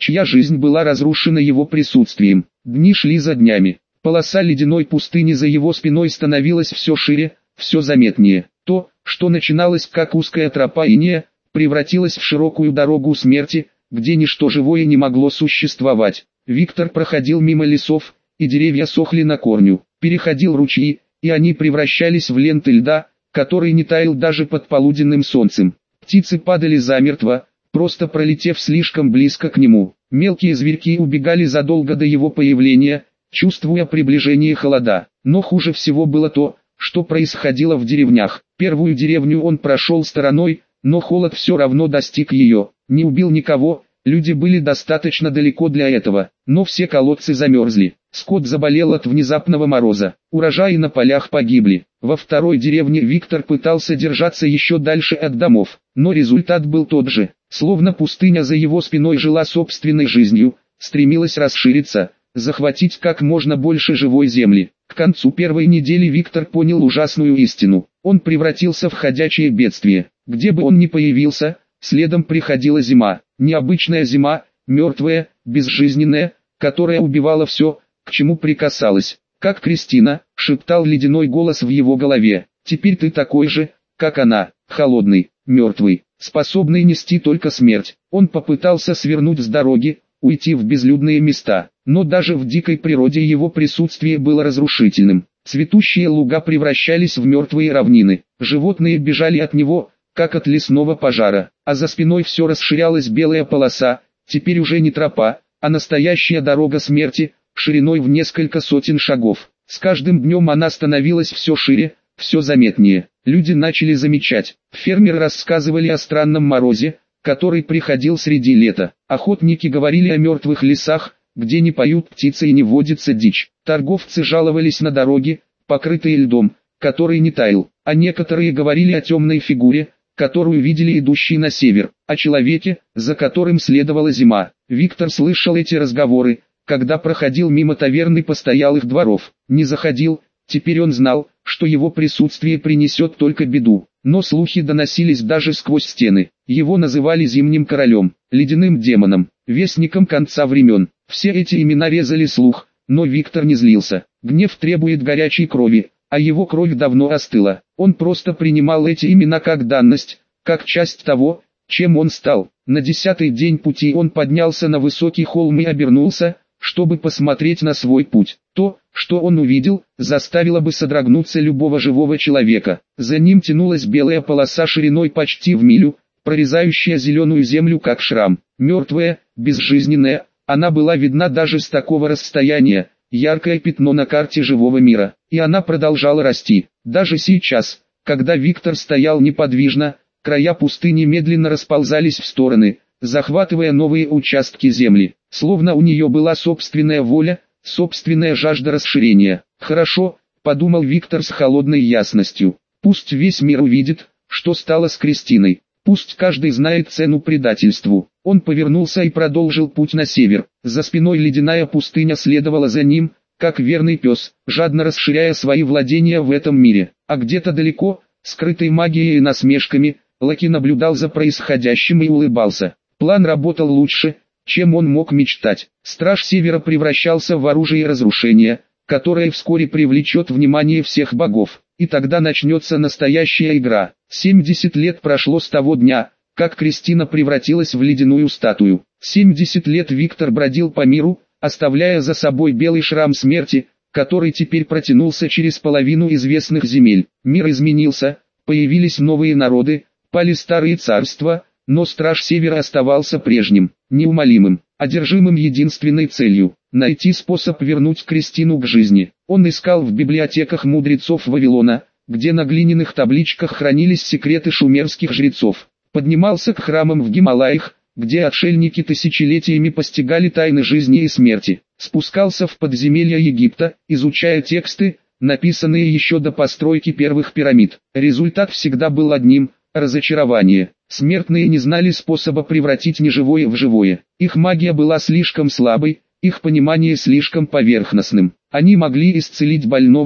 чья жизнь была разрушена его присутствием. Дни шли за днями. Полоса ледяной пустыни за его спиной становилась все шире, все заметнее. То, что начиналось как узкая тропа инея, превратилось в широкую дорогу смерти, где ничто живое не могло существовать. Виктор проходил мимо лесов, и деревья сохли на корню. Переходил ручьи, и они превращались в ленты льда, который не таял даже под полуденным солнцем. Птицы падали замертво, просто пролетев слишком близко к нему. Мелкие зверьки убегали задолго до его появления, чувствуя приближение холода. Но хуже всего было то, что происходило в деревнях. Первую деревню он прошел стороной, но холод все равно достиг ее. Не убил никого, люди были достаточно далеко для этого, но все колодцы замерзли. Скот заболел от внезапного мороза, урожаи на полях погибли. Во второй деревне Виктор пытался держаться еще дальше от домов, но результат был тот же. Словно пустыня за его спиной жила собственной жизнью, стремилась расшириться, захватить как можно больше живой земли. К концу первой недели Виктор понял ужасную истину. Он превратился в ходячее бедствие. Где бы он ни появился, следом приходила зима. Необычная зима, мертвая, безжизненная, которая убивала все, к чему прикасалась. «Как Кристина», — шептал ледяной голос в его голове. «Теперь ты такой же, как она, холодный, мертвый, способный нести только смерть». Он попытался свернуть с дороги, уйти в безлюдные места, но даже в дикой природе его присутствие было разрушительным. Цветущие луга превращались в мертвые равнины, животные бежали от него, как от лесного пожара, а за спиной все расширялась белая полоса, теперь уже не тропа, а настоящая дорога смерти, шириной в несколько сотен шагов. С каждым днем она становилась все шире, все заметнее. Люди начали замечать. Фермеры рассказывали о странном морозе, который приходил среди лета. Охотники говорили о мертвых лесах, где не поют птицы и не водится дичь. Торговцы жаловались на дороги, покрытые льдом, который не таял. А некоторые говорили о темной фигуре, которую видели идущие на север, о человеке, за которым следовала зима. Виктор слышал эти разговоры, когда проходил мимо таверны постоялых дворов. Не заходил, теперь он знал, что его присутствие принесет только беду. Но слухи доносились даже сквозь стены. Его называли Зимним Королем, Ледяным Демоном, Вестником Конца Времен. Все эти имена резали слух, но Виктор не злился. Гнев требует горячей крови, а его кровь давно остыла. Он просто принимал эти имена как данность, как часть того, чем он стал. На 10-й день пути он поднялся на высокий холм и обернулся, чтобы посмотреть на свой путь. То, что он увидел, заставило бы содрогнуться любого живого человека. За ним тянулась белая полоса шириной почти в милю, прорезающая зеленую землю как шрам. Мертвая, безжизненная, она была видна даже с такого расстояния, яркое пятно на карте живого мира. И она продолжала расти. Даже сейчас, когда Виктор стоял неподвижно, края пустыни медленно расползались в стороны, захватывая новые участки земли. Словно у нее была собственная воля, собственная жажда расширения. «Хорошо», — подумал Виктор с холодной ясностью. «Пусть весь мир увидит, что стало с Кристиной. Пусть каждый знает цену предательству». Он повернулся и продолжил путь на север. За спиной ледяная пустыня следовала за ним, как верный пес, жадно расширяя свои владения в этом мире. А где-то далеко, скрытый магией и насмешками, Лаки наблюдал за происходящим и улыбался. План работал лучше, чем он мог мечтать. Страж Севера превращался в оружие разрушения, которое вскоре привлечет внимание всех богов. И тогда начнется настоящая игра. 70 лет прошло с того дня, как Кристина превратилась в ледяную статую. 70 лет Виктор бродил по миру, оставляя за собой белый шрам смерти, который теперь протянулся через половину известных земель. Мир изменился, появились новые народы, пали старые царства, но Страж Севера оставался прежним, неумолимым, одержимым единственной целью – найти способ вернуть Кристину к жизни. Он искал в библиотеках мудрецов Вавилона, где на глиняных табличках хранились секреты шумерских жрецов. Поднимался к храмам в Гималаях, где отшельники тысячелетиями постигали тайны жизни и смерти. Спускался в подземелья Египта, изучая тексты, написанные еще до постройки первых пирамид. Результат всегда был одним – разочарование. Смертные не знали способа превратить неживое в живое. Их магия была слишком слабой, их понимание слишком поверхностным. Они могли исцелить больного,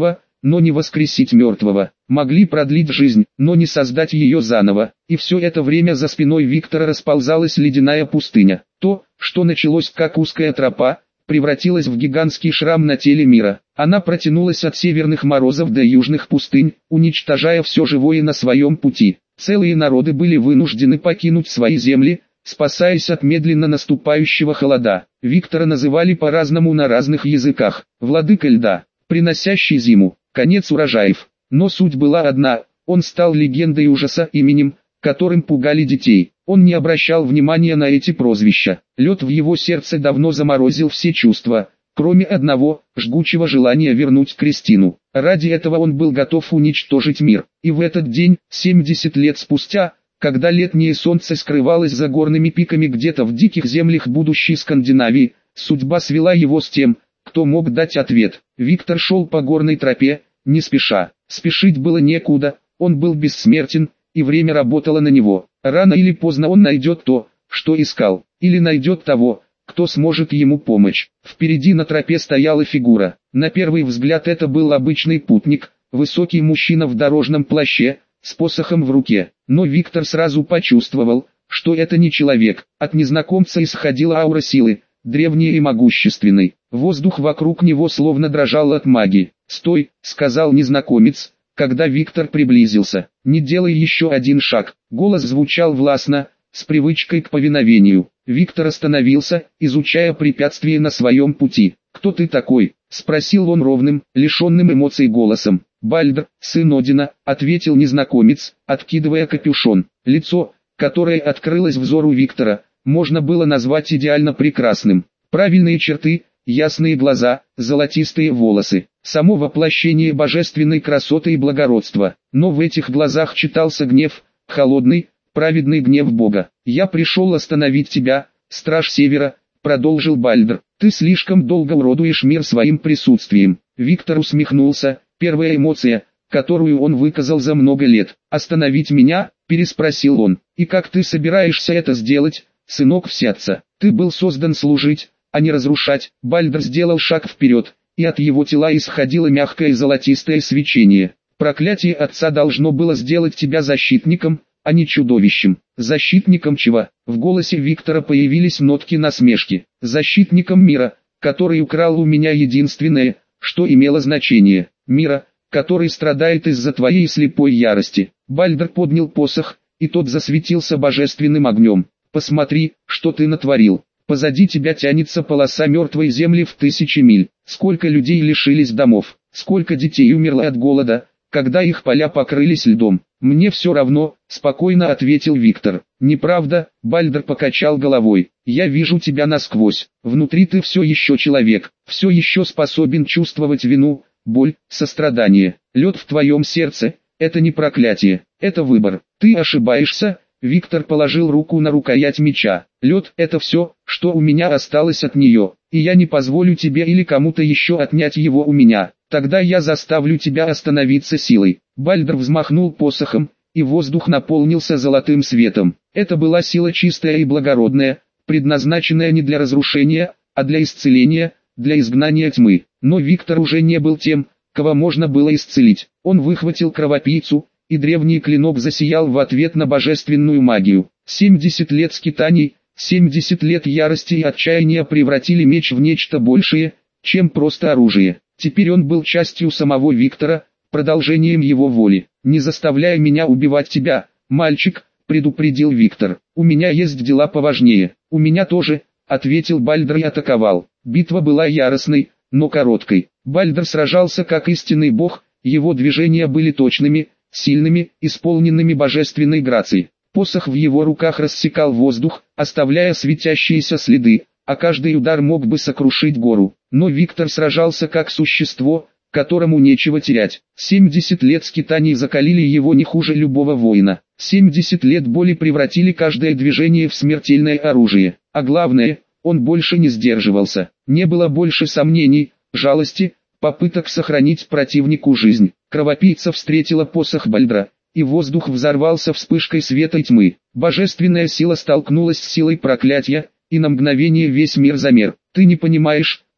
но не воскресить мертвого. Могли продлить жизнь, но не создать ее заново. И все это время за спиной Виктора расползалась ледяная пустыня. То, что началось как узкая тропа, превратилась в гигантский шрам на теле мира. Она протянулась от северных морозов до южных пустынь, уничтожая все живое на своем пути. Целые народы были вынуждены покинуть свои земли, спасаясь от медленно наступающего холода. Виктора называли по-разному на разных языках. Владыка льда, приносящий зиму, конец урожаев. Но суть была одна: он стал легендой ужаса, именем, которым пугали детей. Он не обращал внимания на эти прозвища. Лед в его сердце давно заморозил все чувства, кроме одного, жгучего желания вернуть Кристину. Ради этого он был готов уничтожить мир. И в этот день, 70 лет спустя, когда летнее солнце скрывалось за горными пиками где-то в диких землях будущей Скандинавии, судьба свела его с тем, кто мог дать ответ. Виктор шел по горной тропе, не спеша. Спешить было некуда, он был бессмертен, и время работало на него. Рано или поздно он найдет то, что искал, или найдет того, кто сможет ему помочь. Впереди на тропе стояла фигура. На первый взгляд это был обычный путник, высокий мужчина в дорожном плаще, с посохом в руке. Но Виктор сразу почувствовал, что это не человек. От незнакомца исходила аура силы, древней и могущественной. Воздух вокруг него словно дрожал от магии. «Стой», — сказал незнакомец, когда Виктор приблизился. «Не делай еще один шаг». Голос звучал властно, с привычкой к повиновению. Виктор остановился, изучая препятствия на своем пути. «Кто ты такой?» — спросил он ровным, лишенным эмоций голосом. «Бальдр, сын Одина», — ответил незнакомец, откидывая капюшон. Лицо, которое открылось взору Виктора, можно было назвать идеально прекрасным. Правильные черты, ясные глаза, золотистые волосы. Само воплощение божественной красоты и благородства. Но в этих глазах читался гнев, холодный, праведный гнев Бога. «Я пришел остановить тебя, страж Севера», — продолжил Бальдр. «Ты слишком долго уродуешь мир своим присутствием». Виктор усмехнулся. Первая эмоция, которую он выказал за много лет. «Остановить меня?» — переспросил он. «И как ты собираешься это сделать, сынок всяца? Ты был создан служить, а не разрушать». Бальдр сделал шаг вперед, и от его тела исходило мягкое золотистое свечение. «Проклятие отца должно было сделать тебя защитником, а не чудовищем». «Защитником чего?» В голосе Виктора появились нотки насмешки. «Защитником мира, который украл у меня единственное, что имело значение. Мира, который страдает из-за твоей слепой ярости». Бальдр поднял посох, и тот засветился божественным огнем. «Посмотри, что ты натворил. Позади тебя тянется полоса мертвой земли в 1000 миль. Сколько людей лишились домов, сколько детей умерло от голода, когда их поля покрылись льдом». «Мне все равно», — спокойно ответил Виктор. «Неправда», — Бальдр покачал головой. «Я вижу тебя насквозь. Внутри ты все еще человек, все еще способен чувствовать вину, боль, сострадание. Лед в твоем сердце — это не проклятие, это выбор. Ты ошибаешься». Виктор положил руку на рукоять меча. «Лед — это все, что у меня осталось от нее, и я не позволю тебе или кому-то еще отнять его у меня. Тогда я заставлю тебя остановиться силой». Бальдр взмахнул посохом, и воздух наполнился золотым светом. Это была сила чистая и благородная, предназначенная не для разрушения, а для исцеления, для изгнания тьмы. Но Виктор уже не был тем, кого можно было исцелить. Он выхватил кровопийцу, и древний клинок засиял в ответ на божественную магию. 70 лет скитаний, 70 лет ярости и отчаяния превратили меч в нечто большее, чем просто оружие. Теперь он был частью самого Виктора, продолжением его воли. «Не заставляй меня убивать тебя, мальчик», — предупредил Виктор. «У меня есть дела поважнее». «У меня тоже», — ответил Бальдр и атаковал. Битва была яростной, но короткой. Бальдр сражался как истинный бог, его движения были точными, сильными, исполненными божественной грацией. Посох в его руках рассекал воздух, оставляя светящиеся следы, а каждый удар мог бы сокрушить гору. Но Виктор сражался как существо, которому нечего терять. 70 лет скитаний закалили его не хуже любого воина. 70 лет боли превратили каждое движение в смертельное оружие. А главное, он больше не сдерживался. Не было больше сомнений, жалости, попыток сохранить противнику жизнь. Кровопийца встретила посох Бальдра, и воздух взорвался вспышкой света и тьмы. Божественная сила столкнулась с силой проклятия, и на мгновение весь мир замер. «Ты не понимаешь»,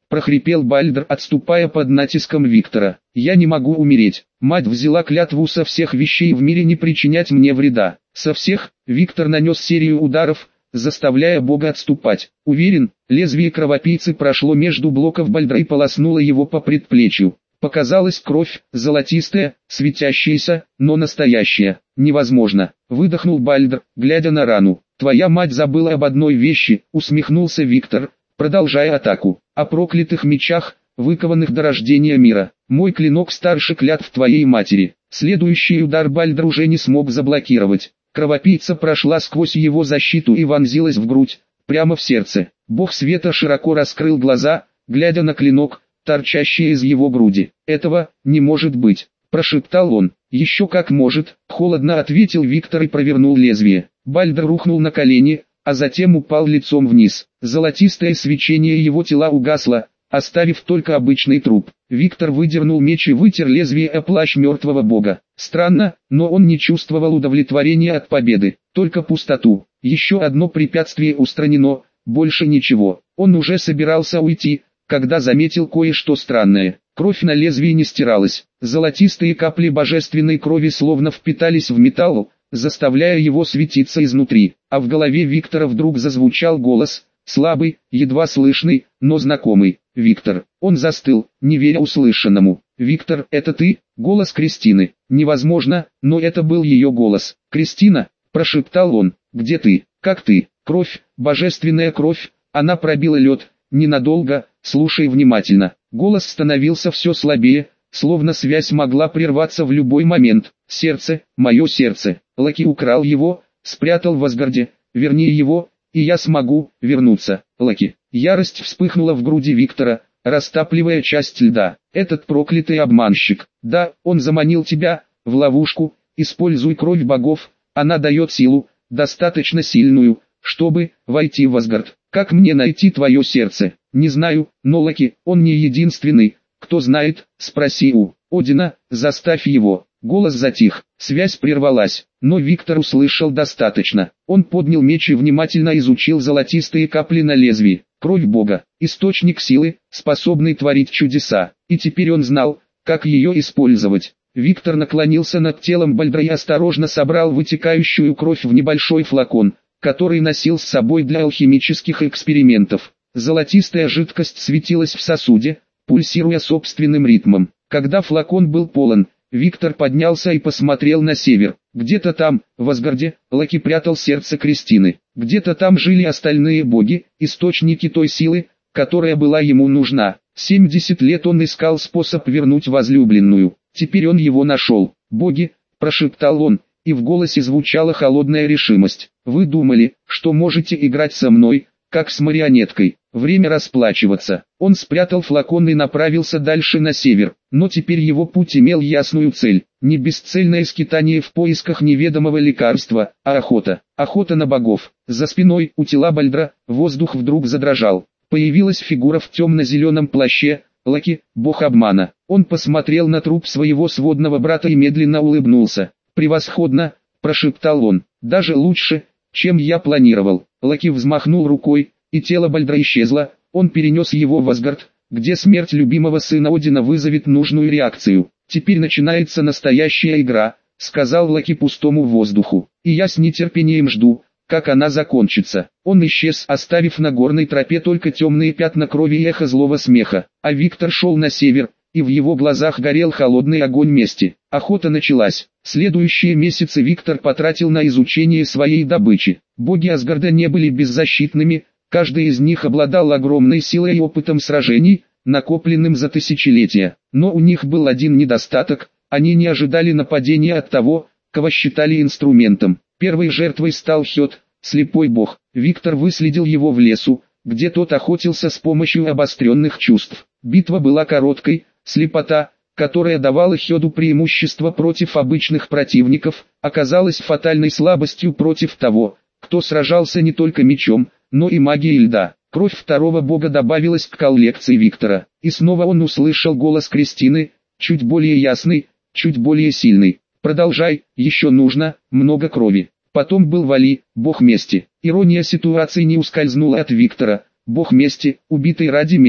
прохрипел Бальдр, отступая под натиском Виктора. «Я не могу умереть. Мать взяла клятву со всех вещей в мире не причинять мне вреда». «Со всех?» Виктор нанес серию ударов, заставляя Бога отступать. Уверен, лезвие кровопийцы прошло между блоков Бальдра и полоснуло его по предплечью. Показалась кровь, золотистая, светящаяся, но настоящая. «Невозможно», — выдохнул Бальдр, глядя на рану. «Твоя мать забыла об одной вещи», — усмехнулся Виктор, продолжая атаку. «О проклятых мечах, выкованных до рождения мира. Мой клинок старше клятв твоей матери». Следующий удар Бальдр уже не смог заблокировать. Кровопийца прошла сквозь его защиту и вонзилась в грудь, прямо в сердце. Бог света широко раскрыл глаза, глядя на клинок, торчащий из его груди. «Этого не может быть», — прошептал он. «Еще как может», — холодно ответил Виктор и провернул лезвие. Бальдр рухнул на колени, а затем упал лицом вниз. Золотистое свечение его тела угасло, оставив только обычный труп. Виктор выдернул меч и вытер лезвие о плащ мертвого бога. Странно, но он не чувствовал удовлетворения от победы, только пустоту. Еще одно препятствие устранено, больше ничего. Он уже собирался уйти, когда заметил кое-что странное. Кровь на лезвии не стиралась. Золотистые капли божественной крови словно впитались в металл, заставляя его светиться изнутри. А в голове Виктора вдруг зазвучал голос, слабый, едва слышный, но знакомый. «Виктор». Он застыл, не веря услышанному. «Виктор, это ты?» Голос Кристины. Невозможно, но это был ее голос. «Кристина», прошептал он, «где ты? Как ты?» Кровь, божественная кровь, она пробила лед. «Ненадолго, слушай внимательно». Голос становился все слабее, словно связь могла прерваться в любой момент. «Сердце, мое сердце. Лаки украл его, спрятал в Асгарде. Верни его, и я смогу вернуться. Лаки». Ярость вспыхнула в груди Виктора, растапливая часть льда. «Этот проклятый обманщик. Да, он заманил тебя в ловушку. Используй кровь богов, она дает силу, достаточно сильную, чтобы войти в Асгард. Как мне найти твое сердце? Не знаю, но Лаки, он не единственный. Кто знает, спроси у Одина, заставь его». Голос затих, связь прервалась, но Виктор услышал достаточно. Он поднял меч и внимательно изучил золотистые капли на лезвии. Кровь Бога, источник силы, способный творить чудеса. И теперь он знал, как ее использовать. Виктор наклонился над телом Бальдра и осторожно собрал вытекающую кровь в небольшой флакон, который носил с собой для алхимических экспериментов. Золотистая жидкость светилась в сосуде, пульсируя собственным ритмом. Когда флакон был полон, Виктор поднялся и посмотрел на север. Где-то там, в Асгарде, Лаки прятал сердце Кристины. Где-то там жили остальные боги, источники той силы, которая была ему нужна. 70 лет он искал способ вернуть возлюбленную. Теперь он его нашел. «Боги», — прошептал он, и в голосе звучала холодная решимость. «Вы думали, что можете играть со мной, как с марионеткой. Время расплачиваться». Он спрятал флакон и направился дальше на север, но теперь его путь имел ясную цель. Не бесцельное скитание в поисках неведомого лекарства, а охота. Охота на богов. За спиной у тела Бальдра воздух вдруг задрожал. Появилась фигура в темно-зеленом плаще, Лаки, бог обмана. Он посмотрел на труп своего сводного брата и медленно улыбнулся. «Превосходно», — прошептал он, — «даже лучше, чем я планировал». Лаки взмахнул рукой, и тело Бальдра исчезло. Он перенес его в Асгард, где смерть любимого сына Одина вызовет нужную реакцию. «Теперь начинается настоящая игра», — сказал Лаки пустому воздуху. «И я с нетерпением жду, как она закончится». Он исчез, оставив на горной тропе только темные пятна крови и эхо злого смеха. А Виктор шел на север, и в его глазах горел холодный огонь мести. Охота началась. Следующие месяцы Виктор потратил на изучение своей добычи. Боги Асгарда не были беззащитными, каждый из них обладал огромной силой и опытом сражений, накопленным за тысячелетия. Но у них был один недостаток: они не ожидали нападения от того, кого считали инструментом. Первой жертвой стал Хёд, слепой бог. Виктор выследил его в лесу, где тот охотился с помощью обостренных чувств. Битва была короткой, слепота, которая давала Хёду преимущество против обычных противников, оказалась фатальной слабостью против того, кто сражался не только мечом, но и магией льда. Кровь второго бога добавилась к коллекции Виктора, и снова он услышал голос Кристины, чуть более ясный, чуть более сильный. «Продолжай, еще нужно много крови». Потом был Вали, бог мести. Ирония ситуации не ускользнула от Виктора. Бог мести, убитый ради мести.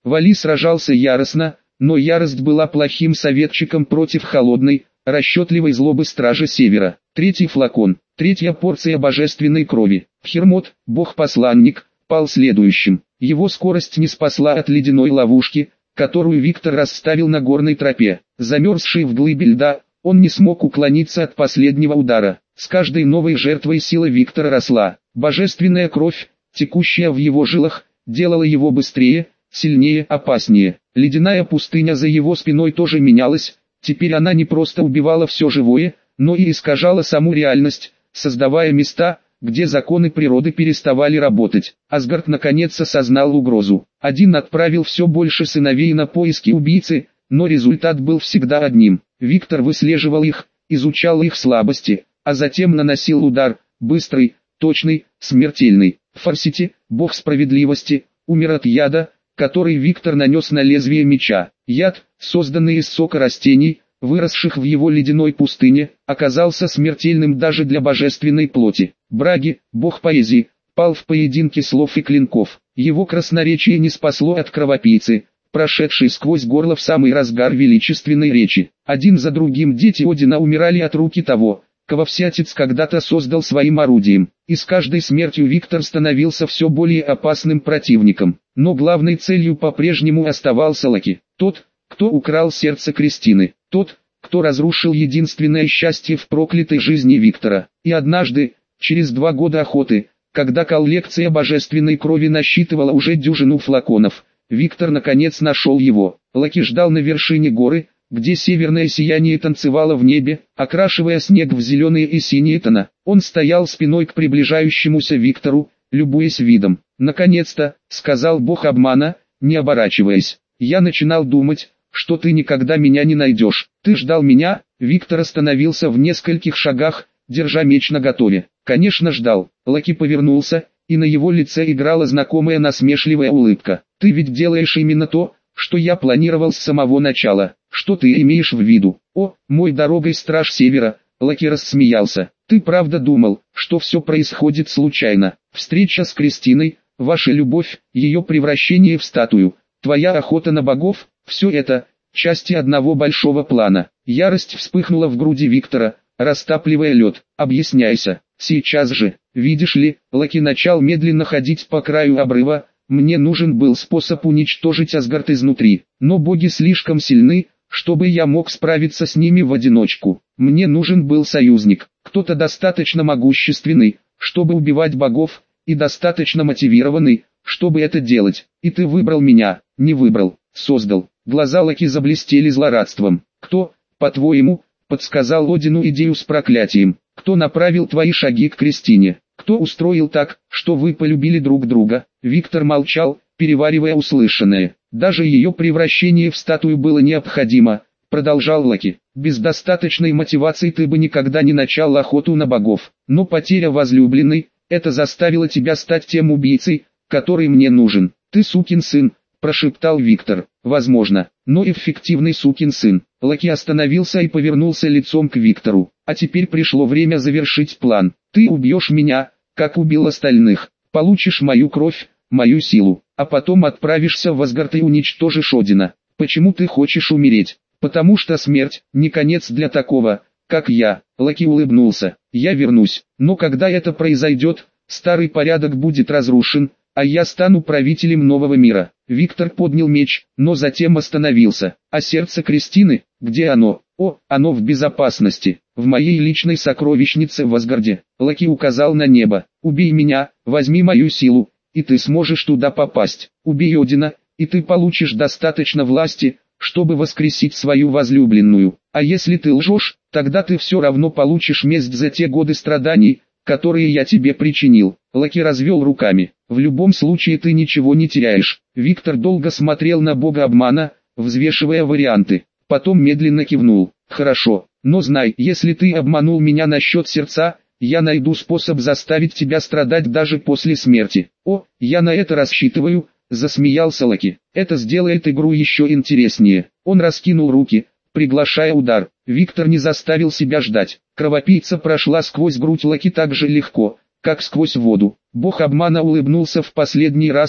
Вали сражался яростно, но ярость была плохим советчиком против холодной, расчетливой злобы стража Севера. Третий флакон, третья порция божественной крови. Хермот, бог-посланник, пал следующим. Его скорость не спасла от ледяной ловушки, которую Виктор расставил на горной тропе. Замерзший в глыбе льда, он не смог уклониться от последнего удара. С каждой новой жертвой сила Виктора росла. Божественная кровь, текущая в его жилах, делала его быстрее, сильнее, опаснее. Ледяная пустыня за его спиной тоже менялась. Теперь она не просто убивала все живое, но и искажала саму реальность, создавая места, где законы природы переставали работать. Асгард наконец осознал угрозу. Один отправил все больше сыновей на поиски убийцы, но результат был всегда одним. Виктор выслеживал их, изучал их слабости, а затем наносил удар, быстрый, точный, смертельный. Фарсити, бог справедливости, умер от яда, который Виктор нанес на лезвие меча. Яд, созданный из сока растений, выросших в его ледяной пустыне, оказался смертельным даже для божественной плоти. Браги, бог поэзии, пал в поединке слов и клинков. Его красноречие не спасло от кровопийцы, прошедшей сквозь горло в самый разгар величественной речи. Один за другим дети Одина умирали от руки того, кого Всеотец когда-то создал своим орудием. И с каждой смертью Виктор становился все более опасным противником. Но главной целью по-прежнему оставался Локи. Тот, кто украл сердце Кристины. Тот, кто разрушил единственное счастье в проклятой жизни Виктора. И однажды, через 2 года охоты, когда коллекция божественной крови насчитывала уже дюжину флаконов, Виктор наконец нашел его. Локи ждал на вершине горы, где северное сияние танцевало в небе, окрашивая снег в зеленые и синие тона. Он стоял спиной к приближающемуся Виктору, любуясь видом. «Наконец-то», — сказал бог обмана, не оборачиваясь. «Я начинал думать, что ты никогда меня не найдешь. Ты ждал меня?» Виктор остановился в нескольких шагах, держа меч наготове. «Конечно ждал». Локи повернулся, и на его лице играла знакомая насмешливая улыбка. «Ты ведь делаешь именно то, что я планировал с самого начала. Что ты имеешь в виду?» «О, мой дорогой страж Севера», — Локи рассмеялся. «Ты правда думал, что все происходит случайно? Встреча с Кристиной, ваша любовь, ее превращение в статую, твоя охота на богов — все это — части одного большого плана». Ярость вспыхнула в груди Виктора, растапливая лед. «Объясняйся, сейчас же». «Видишь ли», — Локи начал медленно ходить по краю обрыва, «мне нужен был способ уничтожить Асгард изнутри, но боги слишком сильны, чтобы я мог справиться с ними в одиночку. Мне нужен был союзник, кто-то достаточно могущественный, чтобы убивать богов, и достаточно мотивированный, чтобы это делать. И ты выбрал меня». «Не выбрал, создал». Глаза Локи заблестели злорадством. «Кто, по-твоему, подсказал Одину идею с проклятием? Кто направил твои шаги к Кристине? Кто устроил так, что вы полюбили друг друга?» Виктор молчал, переваривая услышанное. «Даже ее превращение в статую было необходимо», — продолжал Локи. «Без достаточной мотивации ты бы никогда не начал охоту на богов. Но потеря возлюбленной — это заставило тебя стать тем убийцей, который мне нужен. Ты сукин сын», — прошептал Виктор. «Возможно, но эффективный сукин сын». Локи остановился и повернулся лицом к Виктору. «А теперь пришло время завершить план. Ты убьешь меня, как убил остальных, получишь мою кровь, мою силу, а потом отправишься в Асгард и уничтожишь Одина. Почему ты хочешь умереть?» «Потому что смерть — не конец для такого, как я». Локи улыбнулся. «Я вернусь, но когда это произойдет, старый порядок будет разрушен, а я стану правителем нового мира». Виктор поднял меч, но затем остановился. «А сердце Кристины, где оно?» «О, оно в безопасности, в моей личной сокровищнице в Асгарде». Локи указал на небо. «Убей меня, возьми мою силу, и ты сможешь туда попасть. Убей Одина, и ты получишь достаточно власти, чтобы воскресить свою возлюбленную. А если ты лжешь, тогда ты все равно получишь месть за те годы страданий, которые я тебе причинил». Локи развел руками. «В любом случае ты ничего не теряешь». Виктор долго смотрел на бога обмана, взвешивая варианты. Потом медленно кивнул. «Хорошо, но знай, если ты обманул меня насчет сердца, я найду способ заставить тебя страдать даже после смерти». «О, я на это рассчитываю», — засмеялся Локи. «Это сделает игру еще интереснее». Он раскинул руки, приглашая удар. Виктор не заставил себя ждать. Кровопийца прошла сквозь грудь Локи так же легко, как сквозь воду. Бог обмана улыбнулся в последний раз,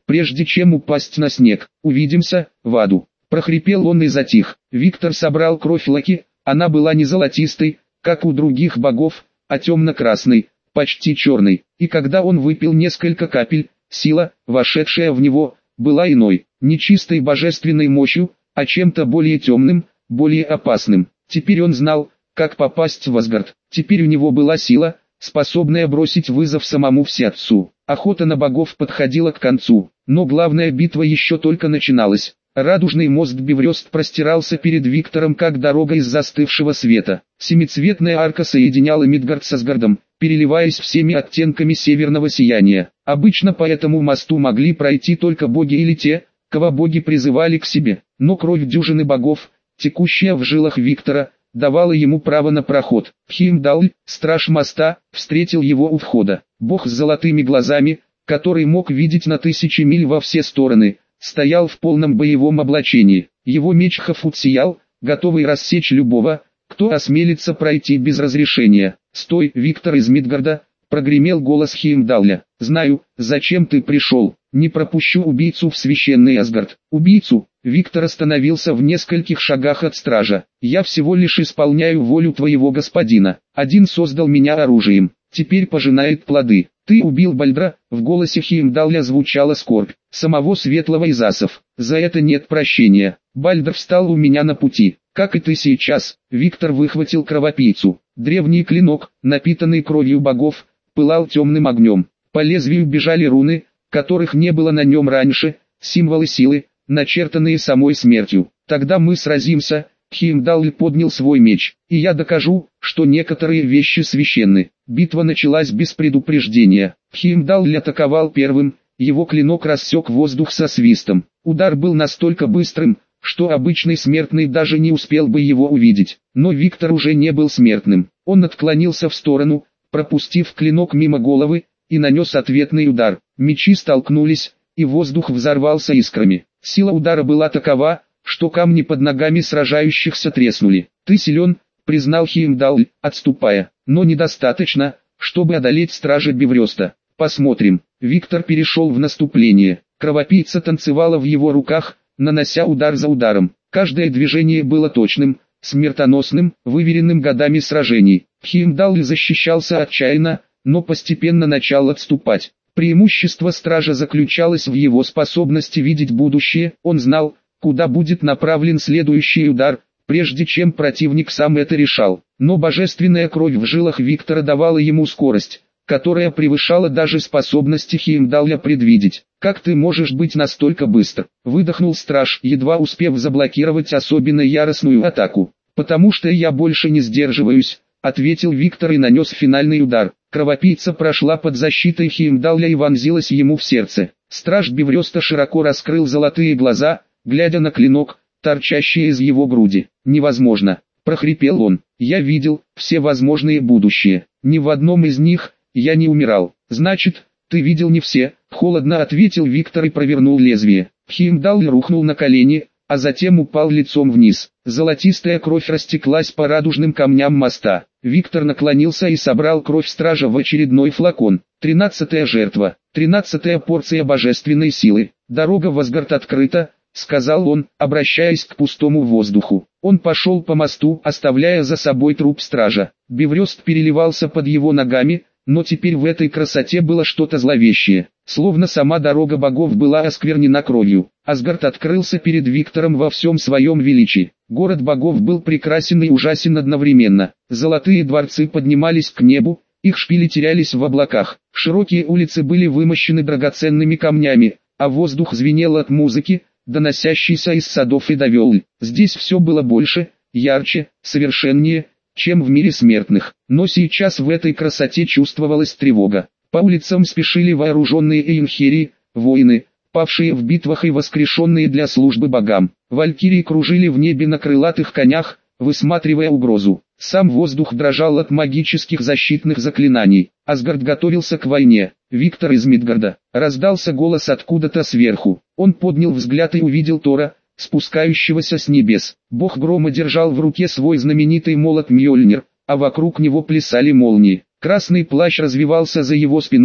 прежде чем упасть на снег. Увидимся в аду. Прохрипел он и затих. Виктор собрал кровь Локи, она была не золотистой, как у других богов, а темно-красной, почти черной. И когда он выпил несколько капель, сила, вошедшая в него, была иной, не чистой божественной мощью, а чем-то более темным, более опасным. Теперь он знал, как попасть в Асгард. Теперь у него была сила, способная бросить вызов самому Всеотцу. Охота на богов подходила к концу, но главная битва еще только начиналась. Радужный мост Бифрост простирался перед Виктором как дорога из застывшего света. Семицветная арка соединяла Мидгард с Асгардом, переливаясь всеми оттенками северного сияния. Обычно по этому мосту могли пройти только боги или те, кого боги призывали к себе. Но кровь дюжины богов, текущая в жилах Виктора, давала ему право на проход. Хеймдалл, страж моста, встретил его у входа. Бог с золотыми глазами, который мог видеть на тысячи миль во все стороны, стоял в полном боевом облачении. Его меч Хафут сиял, готовый рассечь любого, кто осмелится пройти без разрешения. «Стой, Виктор из Мидгарда!» — прогремел голос Хеймдалля. «Знаю, зачем ты пришел. Не пропущу убийцу в священный Асгард». «Убийцу?» Виктор остановился в нескольких шагах от стража. «Я всего лишь исполняю волю твоего господина. Один создал меня оружием, теперь пожинает плоды. Ты убил Бальдра». В голосе Хеймдалля звучала скорбь. «Самого светлого из асов. За это нет прощения. Бальдр встал у меня на пути, как и ты сейчас». Виктор выхватил кровопийцу. Древний клинок, напитанный кровью богов, пылал темным огнем. По лезвию бежали руны, которых не было на нем раньше, символы силы, начертанные самой смертью. «Тогда мы сразимся», — Хеймдалл поднял свой меч, — «и я докажу, что некоторые вещи священны». Битва началась без предупреждения. Хеймдалл атаковал первым, его клинок рассек воздух со свистом. Удар был настолько быстрым, что обычный смертный даже не успел бы его увидеть. Но Виктор уже не был смертным. Он отклонился в сторону, пропустив клинок мимо головы, и нанес ответный удар. Мечи столкнулись, и воздух взорвался искрами. Сила удара была такова, что камни под ногами сражающихся треснули. «Ты силен», — признал Хеймдалл, отступая, — «но недостаточно, чтобы одолеть стража Бифроста. Посмотрим». Виктор перешел в наступление. Кровопийца танцевала в его руках, нанося удар за ударом. Каждое движение было точным, смертоносным, выверенным годами сражений. Хеймдалл защищался отчаянно, но постепенно начал отступать. Преимущество стража заключалось в его способности видеть будущее. Он знал, куда будет направлен следующий удар, прежде чем противник сам это решал. Но божественная кровь в жилах Виктора давала ему скорость, которая превышала даже способности Хеймдалля предвидеть. «Как ты можешь быть настолько быстр?» — выдохнул страж, едва успев заблокировать особенно яростную атаку. «Потому что я больше не сдерживаюсь», — ответил Виктор и нанес финальный удар. Кровопийца прошла под защитой Хеймдалля и вонзилась ему в сердце. Страж Бифроста широко раскрыл золотые глаза, глядя на клинок, торчащий из его груди. «Невозможно», — прохрипел он. «Я видел все возможные будущее. Ни в одном из них я не умирал». «Значит, ты видел не все», — холодно ответил Виктор и провернул лезвие. Хеймдалл рухнул на колени, а затем упал лицом вниз. Золотистая кровь растеклась по радужным камням моста. Виктор наклонился и собрал кровь стража в очередной флакон. 13-я жертва, 13-я порция божественной силы. «Дорога в Асгард открыта», — сказал он, обращаясь к пустому воздуху. Он пошел по мосту, оставляя за собой труп стража. Бифрост переливался под его ногами, но теперь в этой красоте было что-то зловещее. Словно сама дорога богов была осквернена кровью. Асгард открылся перед Виктором во всем своем величии. Город богов был прекрасен и ужасен одновременно. Золотые дворцы поднимались к небу, их шпили терялись в облаках. Широкие улицы были вымощены драгоценными камнями, а воздух звенел от музыки, доносящейся из садов и довел. Здесь все было больше, ярче, совершеннее, чем в мире смертных. Но сейчас в этой красоте чувствовалась тревога. По улицам спешили вооруженные эйнхери, воины, павшие в битвах и воскрешенные для службы богам. Валькирии кружили в небе на крылатых конях, высматривая угрозу. Сам воздух дрожал от магических защитных заклинаний. Асгард готовился к войне. «Виктор из Мидгарда», — раздался голос откуда-то сверху. Он поднял взгляд и увидел Тора, спускающегося с небес. Бог грома держал в руке свой знаменитый молот Мьёльнир, а вокруг него плясали молнии. Красный плащ развивался за его спиной,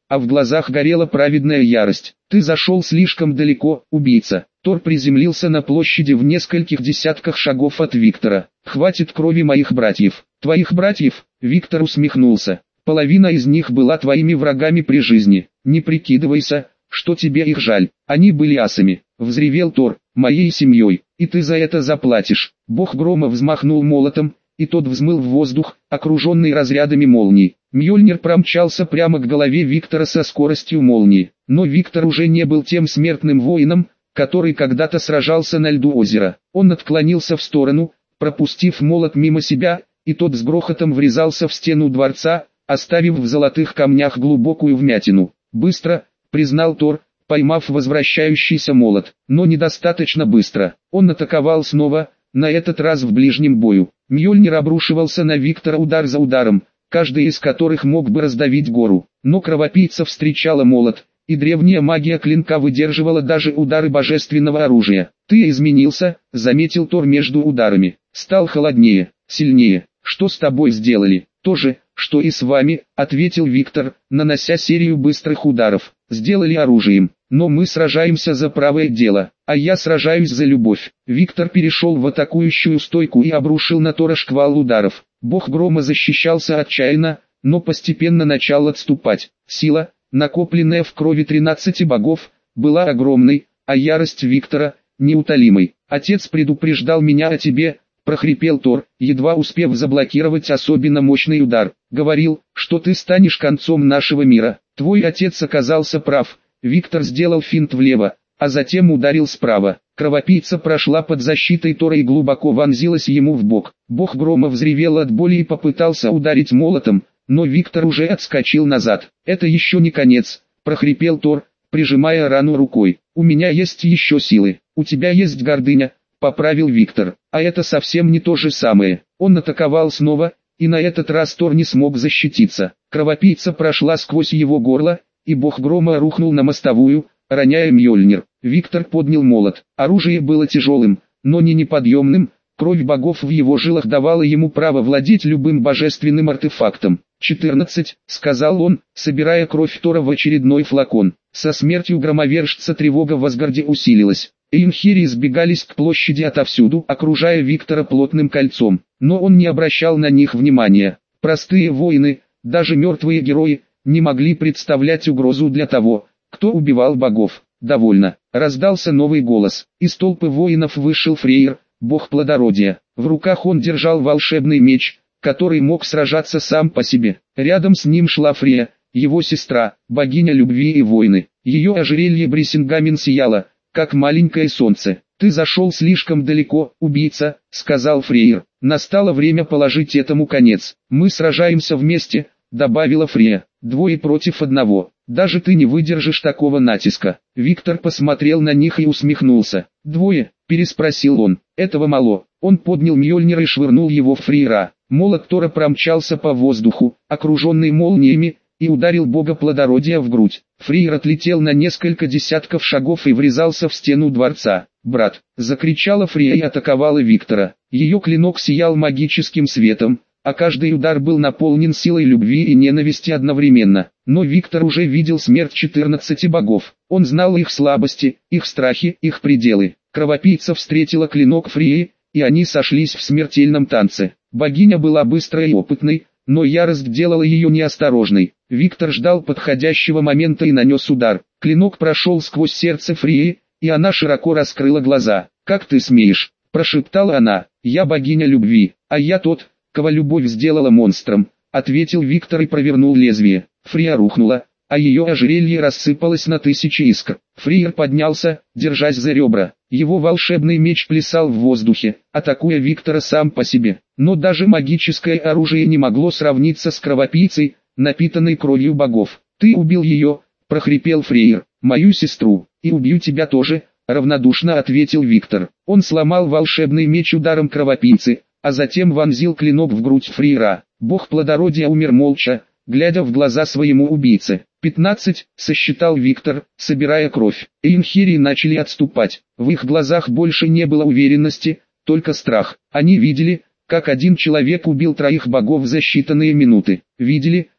а в глазах горела праведная ярость. «Ты зашел слишком далеко, убийца!» Тор приземлился на площади в нескольких десятках шагов от Виктора. «Хватит крови моих братьев!» «Твоих братьев?» Виктор усмехнулся. «Половина из них была твоими врагами при жизни. Не прикидывайся, что тебе их жаль. Они были асами!» Взревел Тор. «Моей семьей, и ты за это заплатишь!» Бог грома взмахнул молотом, и тот взмыл в воздух, окруженный разрядами молний. Мьёльнир промчался прямо к голове Виктора со скоростью молнии. Но Виктор уже не был тем смертным воином, который когда-то сражался на льду озера. Он отклонился в сторону, пропустив молот мимо себя, и тот с грохотом врезался в стену дворца, оставив в золотых камнях глубокую вмятину. «Быстро», — признал Тор, поймав возвращающийся молот, но недостаточно быстро. Он атаковал снова, на этот раз в ближнем бою. Мьёльнир обрушивался на Виктора удар за ударом, каждый из которых мог бы раздавить гору. Но кровопийца встречала молот, и древняя магия клинка выдерживала даже удары божественного оружия. «Ты изменился», — заметил Тор между ударами. «Стал холоднее, сильнее. Что с тобой сделали?» «То же, что и с вами», — ответил Виктор, нанося серию быстрых ударов. «Сделали оружием. Но мы сражаемся за правое дело, а я сражаюсь за любовь». Виктор перешел в атакующую стойку и обрушил на Тора шквал ударов. Бог грома защищался отчаянно, но постепенно начал отступать. Сила, накопленная в крови 13 богов, была огромной, а ярость Виктора – неутолимой. «Отец предупреждал меня о тебе», – прохрипел Тор, едва успев заблокировать особенно мощный удар. «Говорил, что ты станешь концом нашего мира. Твой отец оказался прав». Виктор сделал финт влево, а затем ударил справа. Кровопийца прошла под защитой Тора и глубоко вонзилась ему в бок. Бог грома взревел от боли и попытался ударить молотом, но Виктор уже отскочил назад. «Это еще не конец», – прохрипел Тор, прижимая рану рукой. «У меня есть еще силы. У тебя есть гордыня», – поправил Виктор. «А это совсем не то же самое». Он атаковал снова, и на этот раз Тор не смог защититься. Кровопийца прошла сквозь его горло, и Бог грома рухнул на мостовую, роняя Мьёльнир. Виктор поднял молот. Оружие было тяжелым, но не неподъемным. Кровь богов в его жилах давала ему право владеть любым божественным артефактом. 14, сказал он, собирая кровь Тора в очередной флакон. Со смертью громовержца тревога в Асгарде усилилась. Эйнхири сбегались к площади отовсюду, окружая Виктора плотным кольцом. Но он не обращал на них внимания. Простые воины, даже мертвые герои, не могли представлять угрозу для того, кто убивал богов. «Довольно», — раздался новый голос. Из толпы воинов вышел Фрейр, бог плодородия. В руках он держал волшебный меч, который мог сражаться сам по себе. Рядом с ним шла Фрея, его сестра, богиня любви и войны. Ее ожерелье Брисингамен сияло, как маленькое солнце. «Ты зашел слишком далеко, убийца», — сказал Фрейр. «Настало время положить этому конец. Мы сражаемся вместе», — добавила Фрея. «2 против 1. Даже ты не выдержишь такого натиска». Виктор посмотрел на них и усмехнулся. «2?» – переспросил он. «Этого мало». Он поднял Мьёльнир и швырнул его в Фрейра. Молот Тора промчался по воздуху, окруженный молниями, и ударил бога плодородия в грудь. Фрейр отлетел на несколько десятков шагов и врезался в стену дворца. «Брат!» – закричала Фрея и атаковала Виктора. Ее клинок сиял магическим светом, а каждый удар был наполнен силой любви и ненависти одновременно. Но Виктор уже видел смерть 14 богов. Он знал их слабости, их страхи, их пределы. Кровопийца встретила клинок Фреи, и они сошлись в смертельном танце. Богиня была быстрой и опытной, но ярость делала ее неосторожной. Виктор ждал подходящего момента и нанес удар. Клинок прошел сквозь сердце Фреи, и она широко раскрыла глаза. «Как ты смеешь?» – прошептала она. «Я богиня любви, а я тот, кого любовь сделала монстром», — ответил Виктор и провернул лезвие. Фрея рухнула, а ее ожерелье рассыпалось на тысячи искр. Фрейр поднялся, держась за ребра. Его волшебный меч плясал в воздухе, атакуя Виктора сам по себе. Но даже магическое оружие не могло сравниться с кровопийцей, напитанной кровью богов. «Ты убил ее», — прохрипел Фрейр, — «мою сестру, и убью тебя тоже», — равнодушно ответил Виктор. Он сломал волшебный меч ударом кровопийцы, а затем вонзил клинок в грудь Фрейра. Бог плодородия умер молча, глядя в глаза своему убийце. 15, сосчитал Виктор, собирая кровь. Эйнхири начали отступать. В их глазах больше не было уверенности, только страх. Они видели, как один человек убил 3 богов за считанные минуты. Видели,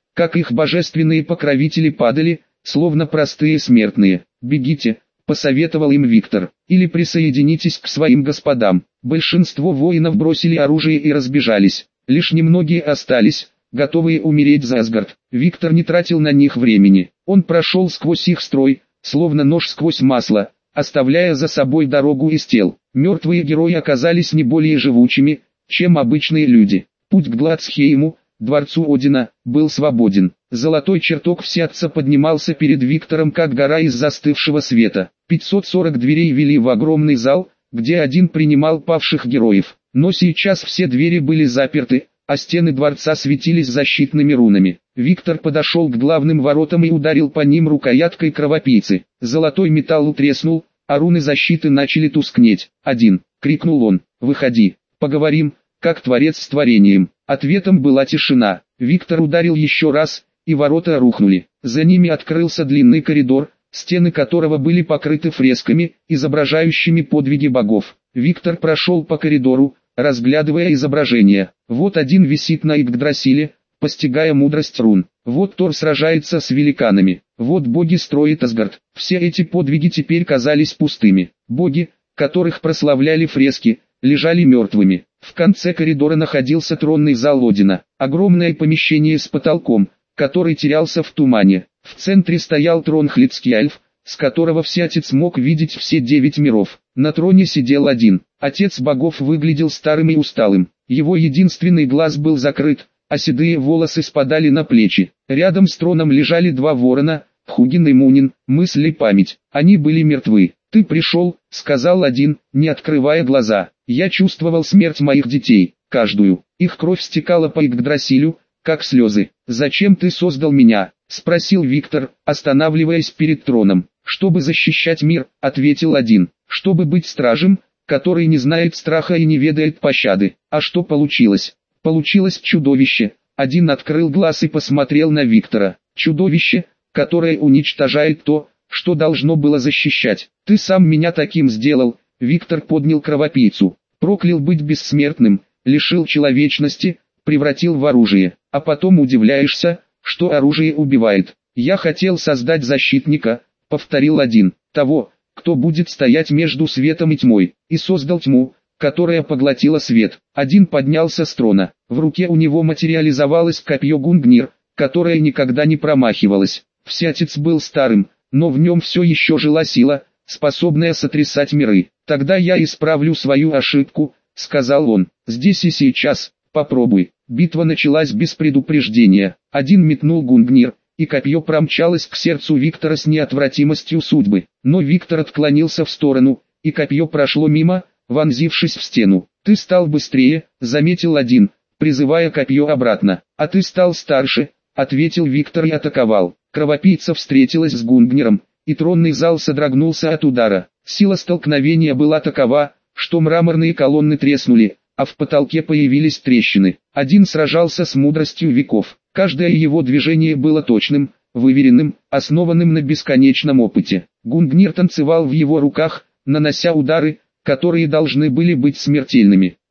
как их божественные покровители падали, словно простые смертные. «Бегите», — посоветовал им Виктор, — «или присоединитесь к своим господам». Большинство воинов бросили оружие и разбежались. Лишь немногие остались, готовые умереть за Асгард. Виктор не тратил на них времени. Он прошел сквозь их строй, словно нож сквозь масло, оставляя за собой дорогу из тел. Мертвые герои оказались не более живучими, чем обычные люди. Путь к Гладсхейму, дворцу Одина, был свободен. Золотой чертог Всеотца поднимался перед Виктором как гора из застывшего света. 540 дверей вели в огромный зал, где один принимал павших героев. Но сейчас все двери были заперты, а стены дворца светились защитными рунами. Виктор подошел к главным воротам и ударил по ним рукояткой кровопийцы. Золотой металл треснул, а руны защиты начали тускнеть. «Один!» — крикнул он. «Выходи, поговорим, как творец с творением». Ответом была тишина. Виктор ударил еще раз, и ворота рухнули. За ними открылся длинный коридор, стены которого были покрыты фресками, изображающими подвиги богов. Виктор прошел по коридору, разглядывая изображения. Вот один висит на Игдрасиле, постигая мудрость рун. Вот Тор сражается с великанами. Вот боги строят Асгард. Все эти подвиги теперь казались пустыми. Боги, которых прославляли фрески, лежали мертвыми. В конце коридора находился тронный зал Одина. Огромное помещение с потолком, который терялся в тумане. В центре стоял трон Хлицкиальф, с которого Всеотец мог видеть все 9 миров. На троне сидел один. Отец богов выглядел старым и усталым. Его единственный глаз был закрыт, а седые волосы спадали на плечи. Рядом с троном лежали 2 ворона, Хугин и Мунин, мысль и память. Они были мертвы. «Ты пришел», — сказал один, не открывая глаза. «Я чувствовал смерть моих детей, каждую. Их кровь стекала по Игдрасилю, как слезы. Зачем ты создал меня?» — спросил Виктор, останавливаясь перед троном. «Чтобы защищать мир», — ответил один. «Чтобы быть стражем, который не знает страха и не ведает пощады». А что получилось? Получилось чудовище. Один открыл глаз и посмотрел на Виктора. Чудовище, которое уничтожает то, что должно было защищать. «Ты сам меня таким сделал», — Виктор поднял кровопийцу. «Проклял быть бессмертным, лишил человечности, превратил в оружие. А потом удивляешься, что оружие убивает. Я хотел создать защитника», — повторил один. «Того, кто будет стоять между светом и тьмой. И создал тьму, которая поглотила свет». Один поднялся с трона. В руке у него материализовалось копье Гунгнир, которое никогда не промахивалось. Всеотец был старым, но в нем все еще жила сила, способная сотрясать миры. «Тогда я исправлю свою ошибку», — сказал он. «Здесь и сейчас, попробуй». Битва началась без предупреждения. Один метнул Гунгнир, и копье промчалось к сердцу Виктора с неотвратимостью судьбы. Но Виктор отклонился в сторону, и копье прошло мимо, вонзившись в стену. «Ты стал быстрее», — заметил один, призывая копье обратно. «А ты стал старше», — ответил Виктор и атаковал. Кровопийца встретилась с Гунгниром, и тронный зал содрогнулся от удара. Сила столкновения была такова, что мраморные колонны треснули, а в потолке появились трещины. Один сражался с мудростью веков. Каждое его движение было точным, выверенным, основанным на бесконечном опыте. Гунгнир танцевал в его руках, нанося удары, которые должны были быть смертельными.